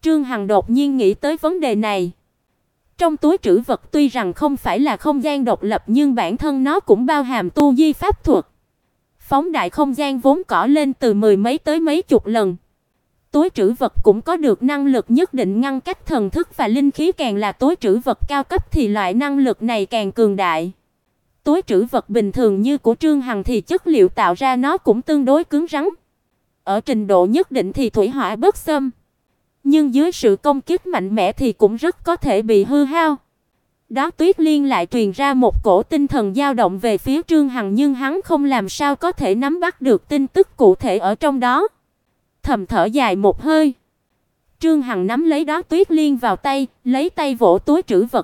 Trương Hằng đột nhiên nghĩ tới vấn đề này. Trong túi trữ vật tuy rằng không phải là không gian độc lập nhưng bản thân nó cũng bao hàm tu di pháp thuật. Phóng đại không gian vốn có lên từ mười mấy tới mấy chục lần. Túi trữ vật cũng có được năng lực nhất định ngăn cách thần thức và linh khí, càng là túi trữ vật cao cấp thì loại năng lực này càng cường đại. Túi trữ vật bình thường như của Trương Hằng thì chất liệu tạo ra nó cũng tương đối cứng rắn. Ở trình độ nhất định thì thủy hỏa bất xâm, nhưng dưới sự công kích mạnh mẽ thì cũng rất có thể bị hư hao. Đó Tuyết Liên lại truyền ra một cổ tinh thần dao động về phía Trương Hằng, nhưng hắn không làm sao có thể nắm bắt được tin tức cụ thể ở trong đó. Thầm thở dài một hơi, Trương Hằng nắm lấy đó Tuyết Liên vào tay, lấy tay vỗ túi trữ vật,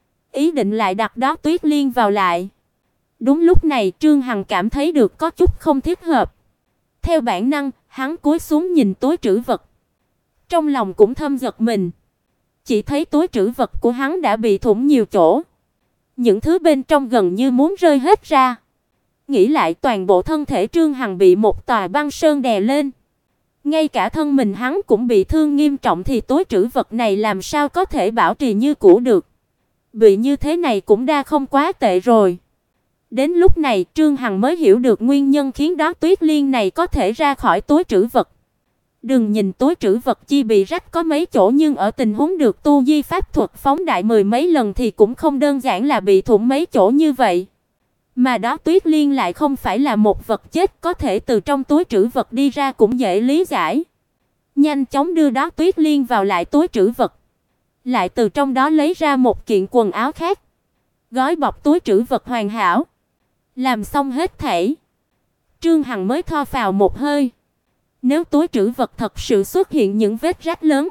ý định lại đặt đó Tuyết Liên vào lại. Đúng lúc này Trương Hằng cảm thấy được có chút không thích hợp. Theo bản năng, hắn cúi xuống nhìn túi trữ vật. Trong lòng cũng thầm giật mình. Chỉ thấy túi trữ vật của hắn đã bị thủng nhiều chỗ. Những thứ bên trong gần như muốn rơi hết ra. Nghĩ lại toàn bộ thân thể Trương Hằng bị một tòa băng sơn đè lên. Ngay cả thân mình hắn cũng bị thương nghiêm trọng thì túi trữ vật này làm sao có thể bảo trì như cũ được. Bị như thế này cũng đã không quá tệ rồi. Đến lúc này Trương Hằng mới hiểu được nguyên nhân khiến đó Tuyết Liên này có thể ra khỏi túi trữ vật. Đừng nhìn túi trữ vật chi bị rách có mấy chỗ, nhưng ở tình huống được tu di pháp thuật phóng đại mười mấy lần thì cũng không đơn giản là bị thủng mấy chỗ như vậy. Mà đó Tuyết Liên lại không phải là một vật chết, có thể từ trong túi trữ vật đi ra cũng dễ lý giải. Nhanh chóng đưa đó Tuyết Liên vào lại túi trữ vật, lại từ trong đó lấy ra một kiện quần áo khác, gói bọc túi trữ vật hoàn hảo. Làm xong hết thảy, Trương Hằng mới tho phào một hơi. Nếu túi trữ vật thật sự xuất hiện những vết rách lớn,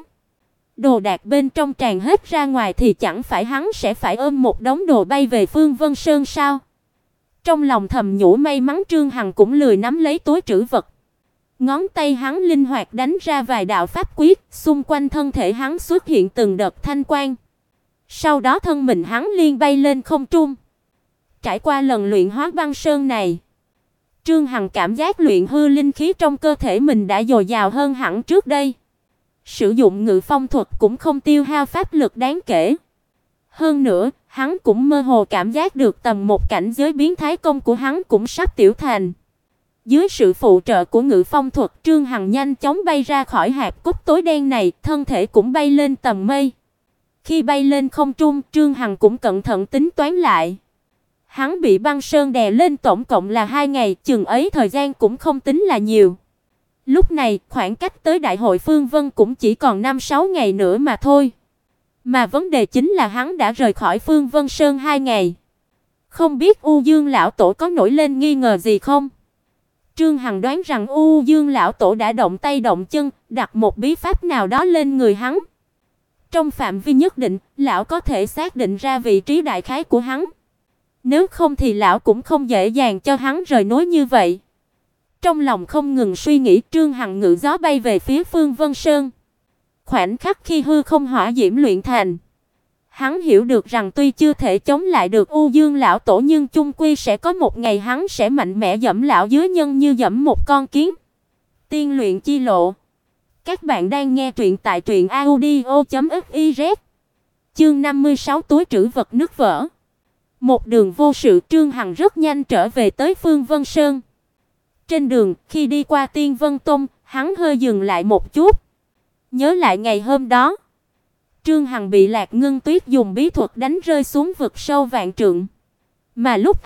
đồ đạc bên trong tràn hết ra ngoài thì chẳng phải hắn sẽ phải ôm một đống đồ bay về Phương Vân Sơn sao? Trong lòng thầm nhủ may mắn Trương Hằng cũng lười nắm lấy túi trữ vật. Ngón tay hắn linh hoạt đánh ra vài đạo pháp quyết, xung quanh thân thể hắn xuất hiện từng đợt thanh quang. Sau đó thân mình hắn liền bay lên không trung. Trải qua lần luyện hóa băng sơn này, Trương Hằng cảm giác luyện hư linh khí trong cơ thể mình đã dồi dào hơn hẳn trước đây. Sử dụng ngự phong thuật cũng không tiêu hao pháp lực đáng kể. Hơn nữa, hắn cũng mơ hồ cảm giác được tầm một cảnh giới biến thái công của hắn cũng sắp tiểu thành. Dưới sự phụ trợ của ngự phong thuật, Trương Hằng nhanh chóng bay ra khỏi hạp cốt tối đen này, thân thể cũng bay lên tầng mây. Khi bay lên không trung, Trương Hằng cũng cẩn thận tính toán lại. Hắn bị băng sơn đè lên tổng cộng là 2 ngày, chừng ấy thời gian cũng không tính là nhiều. Lúc này, khoảng cách tới đại hội Phương Vân cũng chỉ còn 5-6 ngày nữa mà thôi. Mà vấn đề chính là hắn đã rời khỏi Phương Vân Sơn 2 ngày. Không biết U Dương lão tổ có nổi lên nghi ngờ gì không? Trương Hằng đoán rằng U Dương lão tổ đã động tay động chân, đặt một bí pháp nào đó lên người hắn. Trong phạm vi nhất định, lão có thể xác định ra vị trí đại khái của hắn. Nếu không thì lão cũng không dễ dàng cho hắn rời núi như vậy. Trong lòng không ngừng suy nghĩ, Trương Hằng ngự gió bay về phía Phương Vân Sơn. Khoảnh khắc khi hư không hỏa diễm luyện thành, hắn hiểu được rằng tuy chưa thể chống lại được U Dương lão tổ nhưng chung quy sẽ có một ngày hắn sẽ mạnh mẽ dẫm lão dưới nhân như dẫm một con kiến. Tiên luyện chi lộ. Các bạn đang nghe truyện tại truyệnaudio.fiz. Chương 56 túi trữ vật nứt vỡ. Một đường vô sự, Trương Hằng rất nhanh trở về tới Phương Vân Sơn. Trên đường, khi đi qua Tiên Vân Tông, hắn hơi dừng lại một chút. Nhớ lại ngày hôm đó, Trương Hằng bị Lạc Ngân Tuyết dùng bí thuật đánh rơi xuống vực sâu vạn trượng. Mà lúc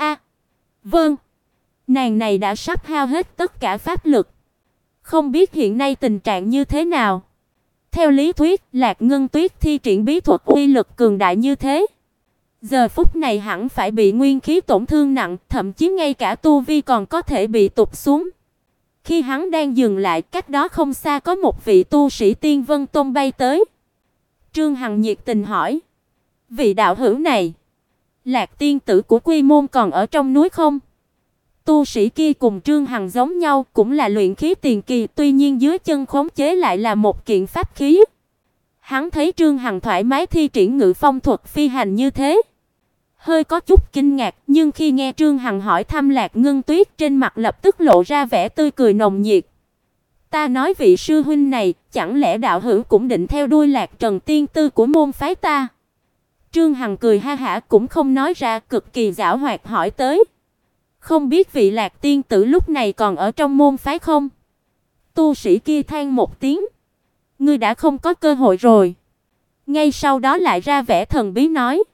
nàng này đã sắp hao hết tất cả pháp lực. Không biết hiện nay tình trạng như thế nào. Theo lý thuyết, Lạc Ngân Tuyết thi triển bí thuật uy lực cường đại như thế, giờ phút này hẳn phải bị nguyên khí tổn thương nặng, thậm chí ngay cả tu vi còn có thể bị tụt xuống. Khi hắn đang dừng lại, cách đó không xa có một vị tu sĩ Tiên Vân Tông bay tới. Trương Hằng nhiệt tình hỏi: "Vị đạo hữu này, Lạc tiên tử của Quy Môn còn ở trong núi không?" Tu sĩ kia cùng Trương Hằng giống nhau, cũng là luyện khí tiền kỳ, tuy nhiên dưới chân khống chế lại là một kiện pháp khí. Hắn thấy Trương Hằng thoải mái thi triển ngự phong thuật phi hành như thế, hơi có chút kinh ngạc, nhưng khi nghe Trương Hằng hỏi thăm Lạc Ngân Tuyết, trên mặt lập tức lộ ra vẻ tươi cười nồng nhiệt. Ta nói vị sư huynh này, chẳng lẽ đạo hữu cũng định theo đuôi Lạc Trần tiên tư của môn phái ta? Trương Hằng cười ha hả cũng không nói ra, cực kỳ giảo hoạt hỏi tới. Không biết vị Lạc tiên tử lúc này còn ở trong môn phái không? Tu sĩ kia than một tiếng. Ngươi đã không có cơ hội rồi. Ngay sau đó lại ra vẻ thần bí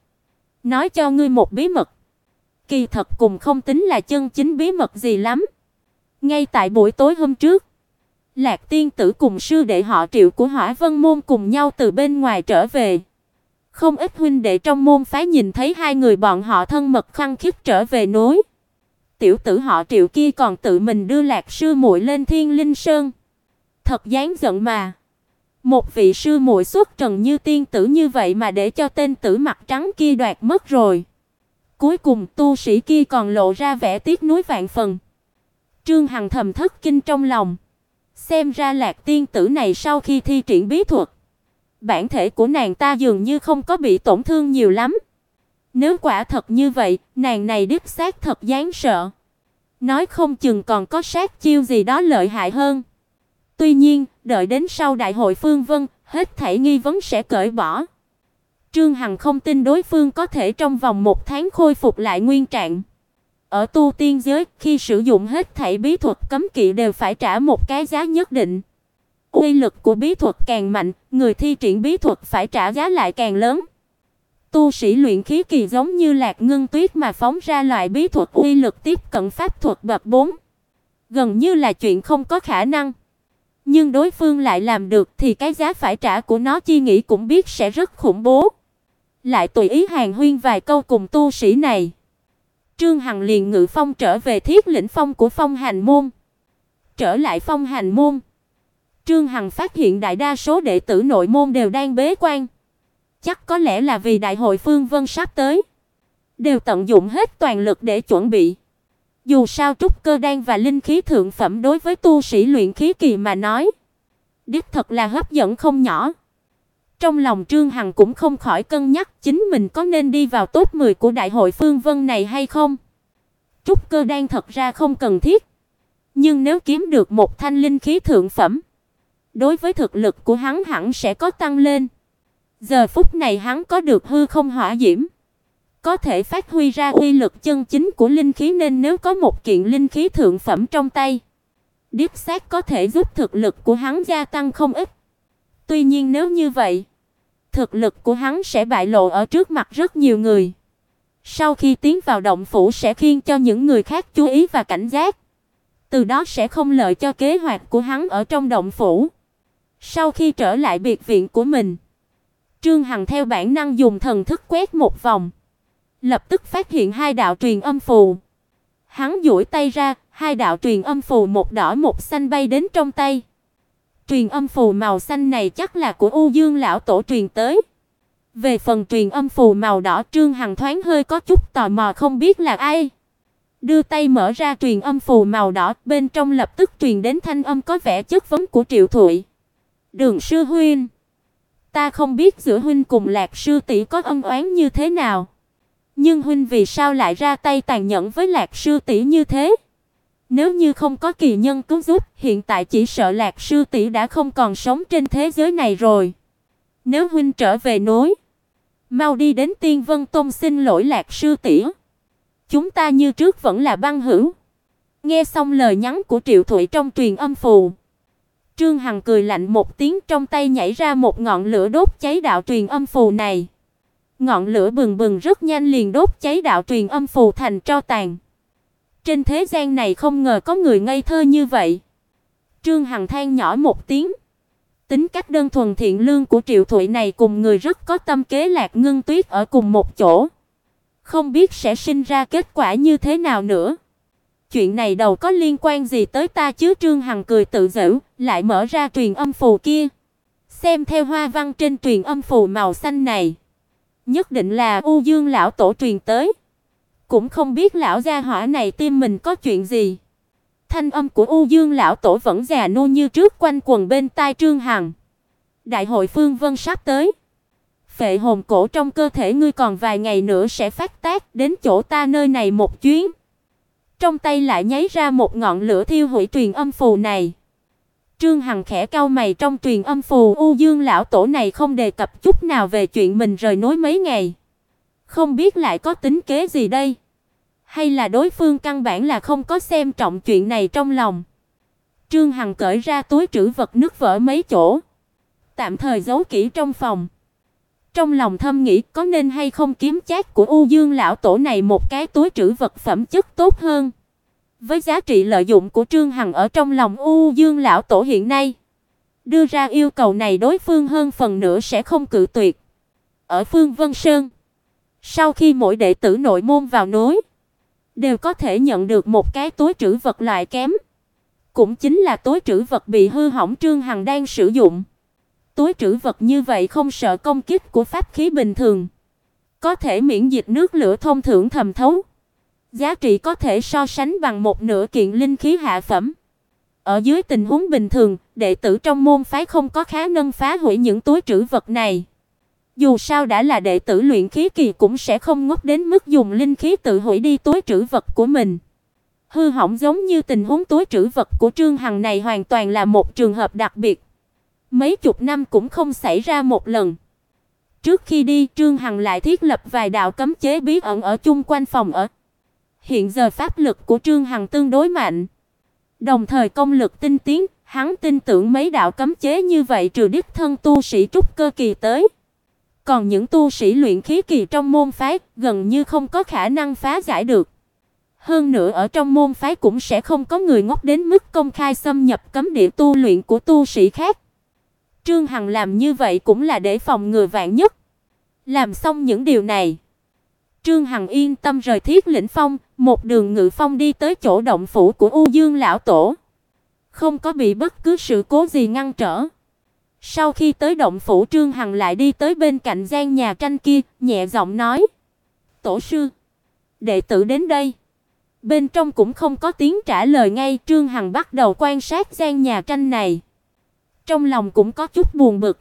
nói cho ngươi một bí mật. Kỳ thật cùng không tính là chân chính bí mật gì lắm. Ngay tại buổi tối hôm trước, Lạc tiên tử cùng sư đệ họ Triệu của Hỏa Vân môn cùng nhau từ bên ngoài trở về. Không ít huynh đệ trong môn phái nhìn thấy hai người bọn họ thân mật khăng khít trở về núi. Tiểu tử họ Triệu kia còn tự mình đưa Lạc sư muội lên Thiên Linh Sơn. Thật đáng giận mà. Một vị sư muội xuất trần như tiên tử như vậy mà để cho tên tử mặt trắng kia đoạt mất rồi. Cuối cùng tu sĩ kia còn lộ ra vẻ tiếc nuối vạn phần. Trương Hằng thầm thất kinh trong lòng. Xem ra Lạc tiên tử này sau khi thi triển bí thuật, bản thể của nàng ta dường như không có bị tổn thương nhiều lắm. Nếu quả thật như vậy, nàng này đích xác thật đáng sợ. Nói không chừng còn có sát chiêu gì đó lợi hại hơn. Tuy nhiên, đợi đến sau đại hội Phương Vân, hết thảy nghi vấn sẽ cởi bỏ. Trương Hằng không tin đối phương có thể trong vòng 1 tháng khôi phục lại nguyên trạng. Ở tu tiên giới, khi sử dụng hết thảy bí thuật cấm kỵ đều phải trả một cái giá nhất định. Uy lực của bí thuật càng mạnh, người thi triển bí thuật phải trả giá lại càng lớn. Tu sĩ luyện khí kỳ giống như Lạc Ngân Tuyết mà phóng ra loại bí thuật uy lực tiếp cận pháp thuật bậc 4, gần như là chuyện không có khả năng. Nhưng đối phương lại làm được thì cái giá phải trả của nó chi nghĩ cũng biết sẽ rất khủng bố. Lại tùy ý hàn huyên vài câu cùng tu sĩ này, Trương Hằng liền ngự phong trở về Thiết Lĩnh Phong của Phong Hành môn. Trở lại Phong Hành môn, Trương Hằng phát hiện đại đa số đệ tử nội môn đều đang bế quan. Chắc có lẽ là vì đại hội Phương Vân sắp tới, đều tận dụng hết toàn lực để chuẩn bị. Dù sao trúc cơ đan và linh khí thượng phẩm đối với tu sĩ luyện khí kỳ mà nói, đích thật là hấp dẫn không nhỏ. Trong lòng Trương Hằng cũng không khỏi cân nhắc chính mình có nên đi vào top 10 của đại hội Phương Vân này hay không. Trúc cơ đan thật ra không cần thiết, nhưng nếu kiếm được một thanh linh khí thượng phẩm, đối với thực lực của hắn hẳn sẽ có tăng lên. Giờ phút này hắn có được hư không hỏa diễm, có thể phát huy ra uy lực chân chính của linh khí, nên nếu có một kiện linh khí thượng phẩm trong tay, đích xác có thể giúp thực lực của hắn gia tăng không ít. Tuy nhiên nếu như vậy, thực lực của hắn sẽ bại lộ ở trước mặt rất nhiều người. Sau khi tiến vào động phủ sẽ khiến cho những người khác chú ý và cảnh giác, từ đó sẽ không lợi cho kế hoạch của hắn ở trong động phủ. Sau khi trở lại biệt viện của mình, Trương Hằng theo bản năng dùng thần thức quét một vòng, lập tức phát hiện 2 đạo truyền âm phù. Hắn duỗi tay ra, 2 đạo truyền âm phù một đỏ một xanh bay đến trong tay. Truyền âm phù màu xanh này chắc là của U Dương lão tổ truyền tới. Về phần truyền âm phù màu đỏ, Trương Hằng thoáng hơi có chút tò mò không biết là ai. Đưa tay mở ra truyền âm phù màu đỏ, bên trong lập tức truyền đến thanh âm có vẻ chất vấn của Triệu Thụy. Đường sư huynh, ta không biết giữa huynh cùng Lạc sư tỷ có ân oán như thế nào, nhưng huynh vì sao lại ra tay tàn nhẫn với Lạc sư tỷ như thế? Nếu như không có kỳ nhân cứu giúp, hiện tại chỉ sợ Lạc sư tỷ đã không còn sống trên thế giới này rồi. Nếu huynh trở về núi, mau đi đến Tiên Vân Tông xin lỗi Lạc sư tỷ. Chúng ta như trước vẫn là băng hữu. Nghe xong lời nhắn của Triệu Thụy trong truyền âm phù, Trương Hằng cười lạnh một tiếng, trong tay nhảy ra một ngọn lửa đốt cháy đạo truyền âm phù này. Ngọn lửa bừng bừng rất nhanh liền đốt cháy đạo truyền âm phù thành tro tàn. Trên thế gian này không ngờ có người ngây thơ như vậy. Trương Hằng than nhỏ một tiếng. Tính cách đơn thuần thiện lương của Triệu Thụy này cùng người rất có tâm kế Lạc Ngân Tuyết ở cùng một chỗ, không biết sẽ sinh ra kết quả như thế nào nữa. Chuyện này đâu có liên quan gì tới ta chứ? Trương Hằng cười tự giễu, lại mở ra truyền âm phù kia. Xem theo hoa văn trên truyền âm phù màu xanh này, nhất định là U Dương lão tổ truyền tới. Cũng không biết lão gia hỏa này tim mình có chuyện gì. Thanh âm của U Dương lão tổ vẫn già nua như trước quanh quẩn bên tai Trương Hằng. Đại hội Phương Vân sắp tới. Phệ hồn cổ trong cơ thể ngươi còn vài ngày nữa sẽ phát tác, đến chỗ ta nơi này một chuyến. Trong tay lại nháy ra một ngọn lửa thiêu hủy truyền âm phù này. Trương Hằng khẽ cau mày, trong truyền âm phù U Dương lão tổ này không đề cập chút nào về chuyện mình rời núi mấy ngày. Không biết lại có tính kế gì đây? Hay là đối phương căn bản là không có xem trọng chuyện này trong lòng. Trương Hằng cởi ra túi trữ vật nứt vỡ mấy chỗ, tạm thời giấu kỹ trong phòng. Trong lòng thầm nghĩ có nên hay không kiếm chác của U Dương lão tổ này một cái túi trữ vật phẩm chất tốt hơn. Với giá trị lợi dụng của Trương Hằng ở trong lòng U Dương lão tổ hiện nay, đưa ra yêu cầu này đối phương hơn phần nữa sẽ không cự tuyệt. Ở Phương Vân Sơn, sau khi mỗi đệ tử nội môn vào núi, đều có thể nhận được một cái túi trữ vật loại kém, cũng chính là túi trữ vật bị hư hỏng Trương Hằng đang sử dụng. Túi trữ vật như vậy không sợ công kích của pháp khí bình thường, có thể miễn dịch nước lửa thông thường thẩm thấu, giá trị có thể so sánh bằng một nửa kiện linh khí hạ phẩm. Ở dưới tình huống bình thường, đệ tử trong môn phái không có khả năng phá hủy những túi trữ vật này. Dù sao đã là đệ tử luyện khí kỳ cũng sẽ không ngốc đến mức dùng linh khí tự hủy đi túi trữ vật của mình. Hư hỏng giống như tình huống túi trữ vật của Trương Hằng này hoàn toàn là một trường hợp đặc biệt. Mấy chục năm cũng không xảy ra một lần. Trước khi đi, Trương Hằng lại thiết lập vài đạo cấm chế bí ẩn ở chung quanh phòng ở. Hiện giờ pháp lực của Trương Hằng tương đối mạnh, đồng thời công lực tinh tiến, hắn tin tưởng mấy đạo cấm chế như vậy trừ đích thân tu sĩ trúc cơ kỳ tới, còn những tu sĩ luyện khí kỳ trong môn phái gần như không có khả năng phá giải được. Hơn nữa ở trong môn phái cũng sẽ không có người ngốc đến mức công khai xâm nhập cấm địa tu luyện của tu sĩ khác. Trương Hằng làm như vậy cũng là để phòng ngừa vạn nhất. Làm xong những điều này, Trương Hằng yên tâm rời Thiết Lĩnh Phong, một đường ngự phong đi tới chỗ động phủ của U Dương lão tổ, không có bị bất cứ sự cố gì ngăn trở. Sau khi tới động phủ, Trương Hằng lại đi tới bên cạnh gian nhà tranh kia, nhẹ giọng nói: "Tổ sư, đệ tử đến đây." Bên trong cũng không có tiếng trả lời ngay, Trương Hằng bắt đầu quan sát gian nhà tranh này. Trong lòng cũng có chút buồn bực.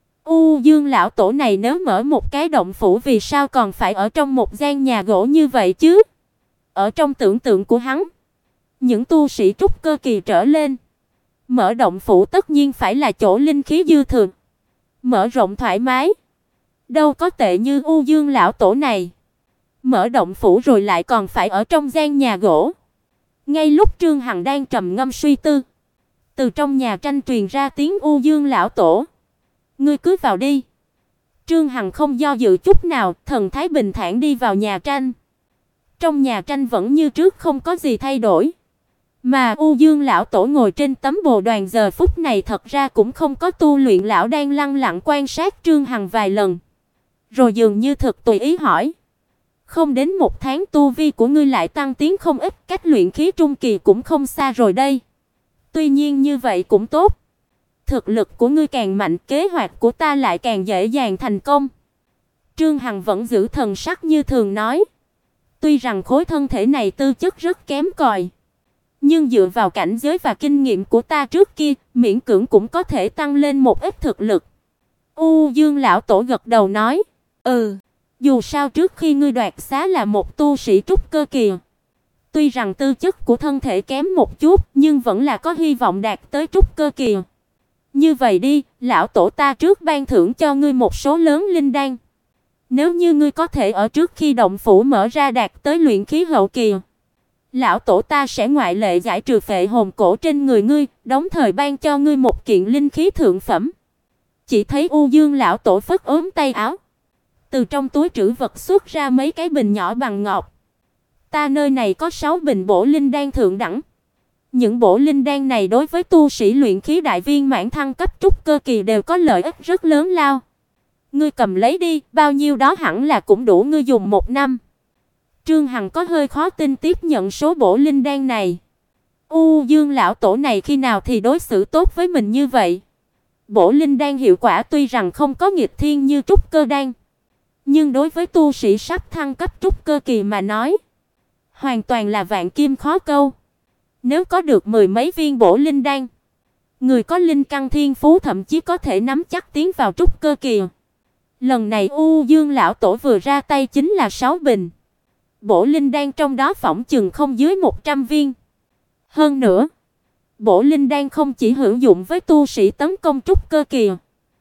U Dương lão tổ này nếu mở một cái động phủ vì sao còn phải ở trong một gian nhà gỗ như vậy chứ? Ở trong tưởng tượng của hắn, những tu sĩ trúc cơ kỳ trở lên, mở động phủ tất nhiên phải là chỗ linh khí dư thừa, mở rộng thoải mái. Đâu có tệ như U Dương lão tổ này, mở động phủ rồi lại còn phải ở trong gian nhà gỗ. Ngay lúc Trương Hằng đang trầm ngâm suy tư, từ trong nhà tranh truyền ra tiếng: "U Dương lão tổ, ngươi cứ vào đi." Trương Hằng không do dự chút nào, thần thái bình thản đi vào nhà tranh. Trong nhà tranh vẫn như trước không có gì thay đổi, mà U Dương lão tổ ngồi trên tấm bồ đoàn giờ phút này thật ra cũng không có tu luyện, lão đang lặng lặng quan sát Trương Hằng vài lần, rồi dường như thực tùy ý hỏi: "Không đến một tháng tu vi của ngươi lại tăng tiến không ít, cách luyện khí trung kỳ cũng không xa rồi đây. Tuy nhiên như vậy cũng tốt. Thực lực của ngươi càng mạnh, kế hoạch của ta lại càng dễ dàng thành công." Trương Hằng vẫn giữ thần sắc như thường nói: "Tuy rằng khối thân thể này tư chất rất kém cỏi, nhưng dựa vào cảnh giới và kinh nghiệm của ta trước kia, miễn cưỡng cũng có thể tăng lên một ít thực lực." U Dương lão tổ gật đầu nói: "Ừ, dù sao trước khi ngươi đoạt xá là một tu sĩ trúc cơ kỳ. Tuy rằng tư chất của thân thể kém một chút, nhưng vẫn là có hy vọng đạt tới trúc cơ kỳ. Như vậy đi, lão tổ ta trước ban thưởng cho ngươi một số lớn linh đan. Nếu như ngươi có thể ở trước khi động phủ mở ra đạt tới luyện khí hậu kỳ, lão tổ ta sẽ ngoại lệ giải trừ phệ hồn cổ trên người ngươi, đồng thời ban cho ngươi một kiện linh khí thượng phẩm." Chỉ thấy U Dương lão tổ phất ốm tay áo, từ trong túi trữ vật xuất ra mấy cái bình nhỏ bằng ngọc. "Ta nơi này có 6 bình bổ linh đan thượng đẳng. Những bổ linh đan này đối với tu sĩ luyện khí đại viên mãn thăng cấp trúc cơ kỳ đều có lợi ích rất lớn lao. Ngươi cầm lấy đi, bao nhiêu đó hẳn là cũng đủ ngươi dùng 1 năm." Trương Hằng có hơi khó tin tiếp nhận số bổ linh đan này. U Dương lão tổ này khi nào thì đối xử tốt với mình như vậy? Bổ linh đan hiệu quả tuy rằng không có nghịch thiên như trúc cơ đan, nhưng đối với tu sĩ sắp thăng cấp trúc cơ kỳ mà nói, hoàn toàn là vạn kim khó câu. Nếu có được 10 mấy viên bổ linh đan, người có linh căn thiên phú thậm chí có thể nắm chắc tiến vào trúc cơ kỳ. Lần này U Dương lão tổ vừa ra tay chính là 6 bình. Bổ linh đan trong đó phỏng chừng không dưới 100 viên. Hơn nữa, Bổ linh đan không chỉ hữu dụng với tu sĩ tấn công trúc cơ kỳ,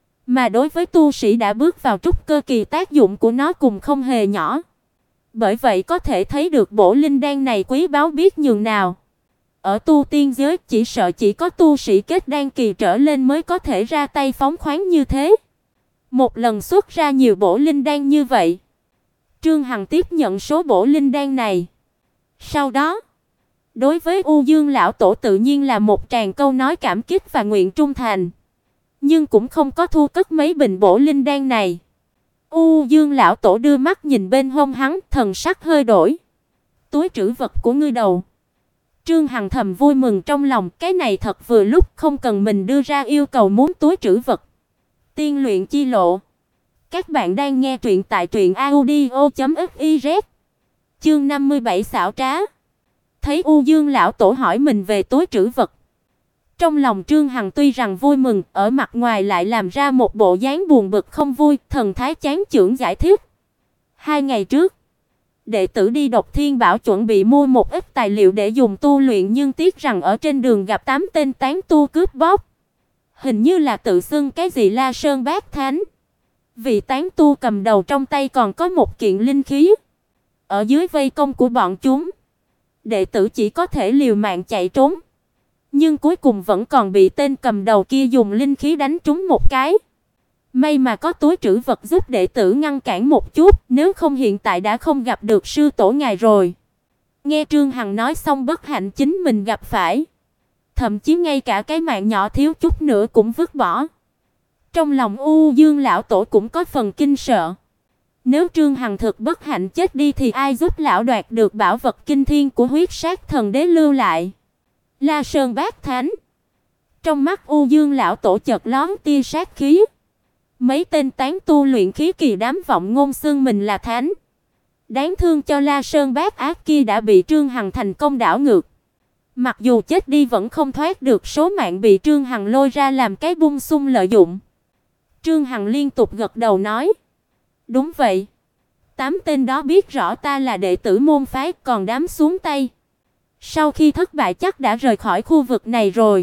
mà đối với tu sĩ đã bước vào trúc cơ kỳ tác dụng của nó cũng không hề nhỏ. Bởi vậy có thể thấy được bổ linh đan này quý báu biết nhường nào. Ở tu tiên giới chỉ sợ chỉ có tu sĩ kết đan kỳ trở lên mới có thể ra tay phóng khoáng như thế. Một lần xuất ra nhiều bổ linh đan như vậy. Trương Hằng tiếp nhận số bổ linh đan này. Sau đó, đối với U Dương lão tổ tự nhiên là một tràng câu nói cảm kích và nguyện trung thành, nhưng cũng không có thu cất mấy bình bổ linh đan này. U Dương lão tổ đưa mắt nhìn bên hông hắn, thần sắc hơi đổi. Túi trữ vật của ngươi đâu? Trương Hằng thầm vui mừng trong lòng, cái này thật vừa lúc, không cần mình đưa ra yêu cầu muốn túi trữ vật. Tiên luyện chi lộ. Các bạn đang nghe truyện tại truyệnaudio.fiz. Chương 57 xảo trá. Thấy U Dương lão tổ hỏi mình về túi trữ vật, trong lòng Trương Hằng tuy rằng vui mừng, ở mặt ngoài lại làm ra một bộ dáng buồn bực không vui, thần thái chán chường giải thích. 2 ngày trước, đệ tử đi Độc Thiên Bảo chuẩn bị mua một ít tài liệu để dùng tu luyện, nhưng tiếc rằng ở trên đường gặp 8 tên tán tu cướp bóc. Hình như là tự xưng cái gì La Sơn Bát Thánh. Vị tán tu cầm đầu trong tay còn có một kiện linh khí. Ở dưới vây công của bọn chúng, đệ tử chỉ có thể liều mạng chạy trốn, nhưng cuối cùng vẫn còn bị tên cầm đầu kia dùng linh khí đánh trúng một cái. May mà có túi trữ vật giúp đệ tử ngăn cản một chút, nếu không hiện tại đã không gặp được sư tổ ngài rồi. Nghe Trương Hằng nói xong bất hạnh chính mình gặp phải, thậm chí ngay cả cái mạng nhỏ thiếu chút nữa cũng vứt bỏ. Trong lòng U Dương lão tổ cũng có phần kinh sợ. Nếu Trương Hằng thực bất hạnh chết đi thì ai giúp lão đoạt được bảo vật kinh thiên của Huyết Sát Thần Đế lưu lại? La Sơn Bát Thánh. Trong mắt U Dương lão tổ chợt lóe tia sát khí. Mấy tên tán tu luyện khí kỳ đám vọng ngôn xưng mình là thánh. Đáng thương cho La Sơn Bát Ác kia đã bị Trương Hằng thành công đảo ngược. Mặc dù chết đi vẫn không thoát được số mạng bị Trương Hằng lôi ra làm cái bung sung lợi dụng. Trương Hằng liên tục gật đầu nói: "Đúng vậy. 8 tên đó biết rõ ta là đệ tử môn phái, còn đám xuống tay. Sau khi thất bại chắc đã rời khỏi khu vực này rồi."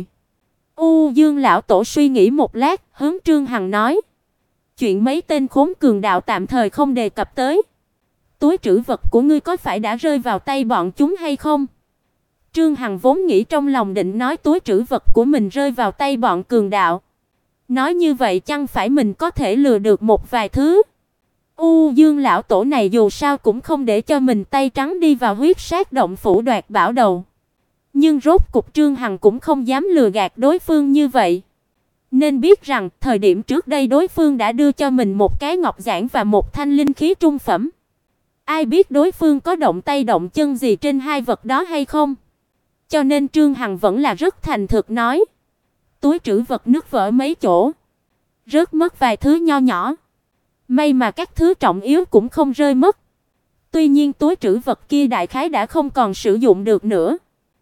U Dương lão tổ suy nghĩ một lát, hướng Trương Hằng nói: "Chuyện mấy tên khốn cường đạo tạm thời không đề cập tới. Túi trữ vật của ngươi có phải đã rơi vào tay bọn chúng hay không?" Trương Hằng vốn nghĩ trong lòng định nói túi trữ vật của mình rơi vào tay bọn cường đạo. Nói như vậy chẳng phải mình có thể lừa được một vài thứ. U Dương lão tổ này dù sao cũng không để cho mình tay trắng đi vào Huyết Sát động phủ đoạt bảo đầu. Nhưng rốt cục Trương Hằng cũng không dám lừa gạt đối phương như vậy. Nên biết rằng thời điểm trước đây đối phương đã đưa cho mình một cái ngọc giản và một thanh linh khí trung phẩm. Ai biết đối phương có động tay động chân gì trên hai vật đó hay không? Cho nên Trương Hằng vẫn là rất thành thực nói: "Túi trữ vật nứt vỡ mấy chỗ, rớt mất vài thứ nho nhỏ. May mà các thứ trọng yếu cũng không rơi mất. Tuy nhiên túi trữ vật kia đại khái đã không còn sử dụng được nữa."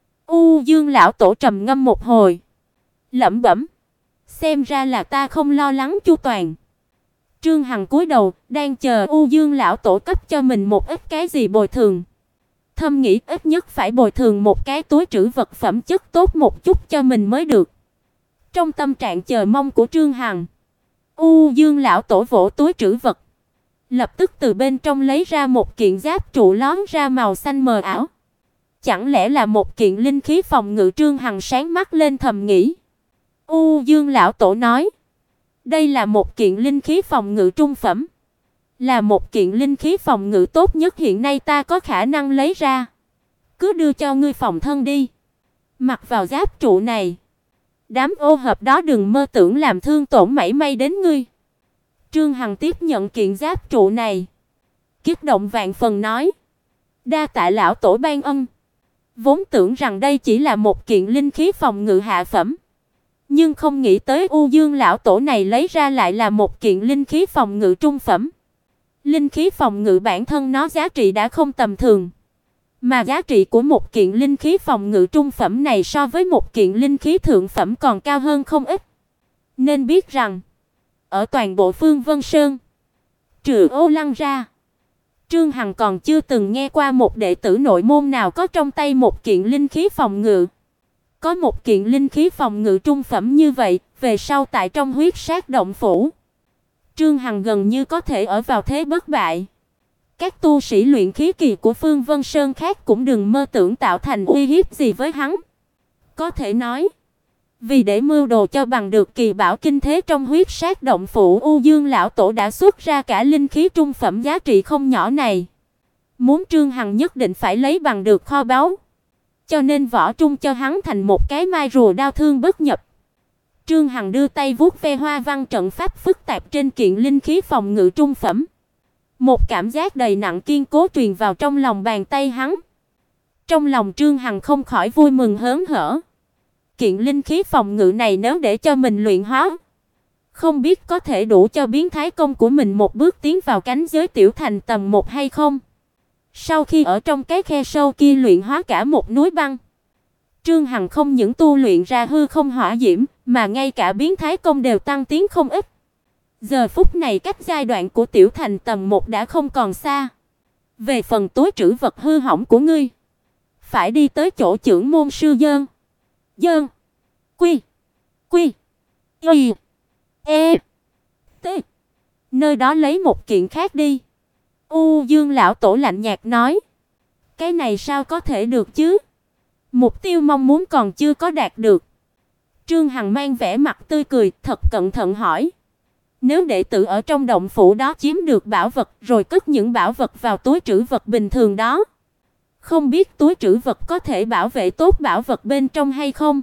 U Dương lão tổ trầm ngâm một hồi, lẩm bẩm: "Xem ra là ta không lo lắng chu toàn." Trương Hằng cúi đầu, đang chờ U Dương lão tổ cấp cho mình một ít cái gì bồi thường. Thầm nghĩ ít nhất phải bồi thường một cái túi trữ vật phẩm chất tốt một chút cho mình mới được. Trong tâm trạng chờ mong của Trương Hằng, U Dương lão tổ vỗ túi trữ vật, lập tức từ bên trong lấy ra một kiện giáp trụ lóe ra màu xanh mờ ảo. Chẳng lẽ là một kiện linh khí phòng ngự? Trương Hằng sáng mắt lên thầm nghĩ. U Dương lão tổ nói: "Đây là một kiện linh khí phòng ngự trung phẩm, là một kiện linh khí phòng ngự tốt nhất hiện nay ta có khả năng lấy ra. Cứ đưa cho ngươi phòng thân đi. Mặc vào giáp trụ này, đám ô hợp đó đừng mơ tưởng làm thương tổn mảy may đến ngươi." Trương Hằng tiếp nhận kiện giáp trụ này, kích động vạn phần nói: "Đa tạ lão tổ ban ân." Vốn tưởng rằng đây chỉ là một kiện linh khí phòng ngự hạ phẩm, nhưng không nghĩ tới U Dương lão tổ này lấy ra lại là một kiện linh khí phòng ngự trung phẩm. Linh khí phòng ngự bản thân nó giá trị đã không tầm thường, mà giá trị của một kiện linh khí phòng ngự trung phẩm này so với một kiện linh khí thượng phẩm còn cao hơn không ít. Nên biết rằng, ở toàn bộ Phương Vân Sơn, trừ Ô Lăng ra, Trương Hằng còn chưa từng nghe qua một đệ tử nội môn nào có trong tay một kiện linh khí phòng ngự. Có một kiện linh khí phòng ngự trung phẩm như vậy, về sau tại trong huyết sát động phủ, Trương Hằng gần như có thể ở vào thế bất bại. Các tu sĩ luyện khí kỳ của Phương Vân Sơn khác cũng đừng mơ tưởng tạo thành uy hiếp gì với hắn. Có thể nói, vì để mưu đồ cho bằng được kỳ bảo kinh thế trong huyết sát động phủ, U Dương lão tổ đã xuất ra cả linh khí trung phẩm giá trị không nhỏ này. Muốn Trương Hằng nhất định phải lấy bằng được kho báu, cho nên võ trung cho hắn thành một cái mai rùa đau thương bất nhập. Trương Hằng đưa tay vuốt ve hoa văn trận pháp phức tạp trên kiện linh khí phòng ngự trung phẩm. Một cảm giác đầy nặng kiên cố truyền vào trong lòng bàn tay hắn. Trong lòng Trương Hằng không khỏi vui mừng hớn hở. Kiện linh khí phòng ngự này nếu để cho mình luyện hóa, không biết có thể đủ cho biến thái công của mình một bước tiến vào cảnh giới tiểu thành tầm 1 hay không. Sau khi ở trong cái khe sâu kia luyện hóa cả một núi băng, Trương Hằng không những tu luyện ra hư không hỏa diễm, mà ngay cả biến thái công đều tăng tiến không ít. Giờ phút này cách giai đoạn của tiểu thành tầm 1 đã không còn xa. Về phần túi trữ vật hư hỏng của ngươi, phải đi tới chỗ trưởng môn sư Dơn. Dơn. Quy. Quy. Y. E. T. Nơi đó lấy một kiện khác đi. U Dương lão tổ lạnh nhạt nói. Cái này sao có thể được chứ? Mục tiêu mong muốn còn chưa có đạt được. Trương Hằng mang vẻ mặt tươi cười, thật cẩn thận hỏi. Nếu đệ tử ở trong động phủ đó chiếm được bảo vật rồi cất những bảo vật vào túi trữ vật bình thường đó, không biết túi trữ vật có thể bảo vệ tốt bảo vật bên trong hay không?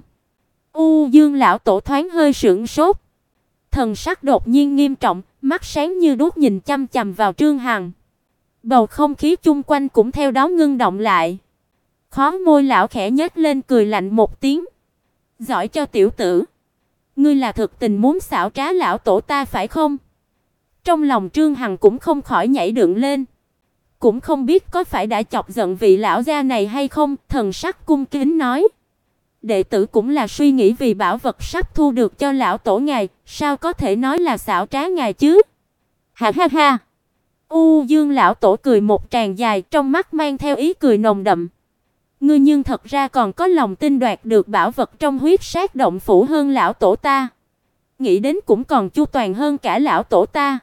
U Dương lão tổ thoáng hơi sững sốt, thần sắc đột nhiên nghiêm trọng, mắt sáng như đuốc nhìn chằm chằm vào Trương Hằng. Bầu không khí chung quanh cũng theo đó ngưng động lại. Khóe môi lão khẽ nhếch lên cười lạnh một tiếng. Giỏi cho tiểu tử, ngươi là thực tình muốn xảo trá lão tổ ta phải không? Trong lòng Trương Hằng cũng không khỏi nhảy dựng lên. Cũng không biết có phải đã chọc giận vị lão gia này hay không, thần sắc cung kính nói. Đệ tử cũng là suy nghĩ vì bảo vật sắp thu được cho lão tổ ngài, sao có thể nói là xảo trá ngài chứ? Ha ha ha. U Dương lão tổ cười một tràng dài, trong mắt mang theo ý cười nồng đậm. Ngươi nhưng thật ra còn có lòng tin đoạt được bảo vật trong huyết sát động phủ hơn lão tổ ta. Nghĩ đến cũng còn chu toàn hơn cả lão tổ ta.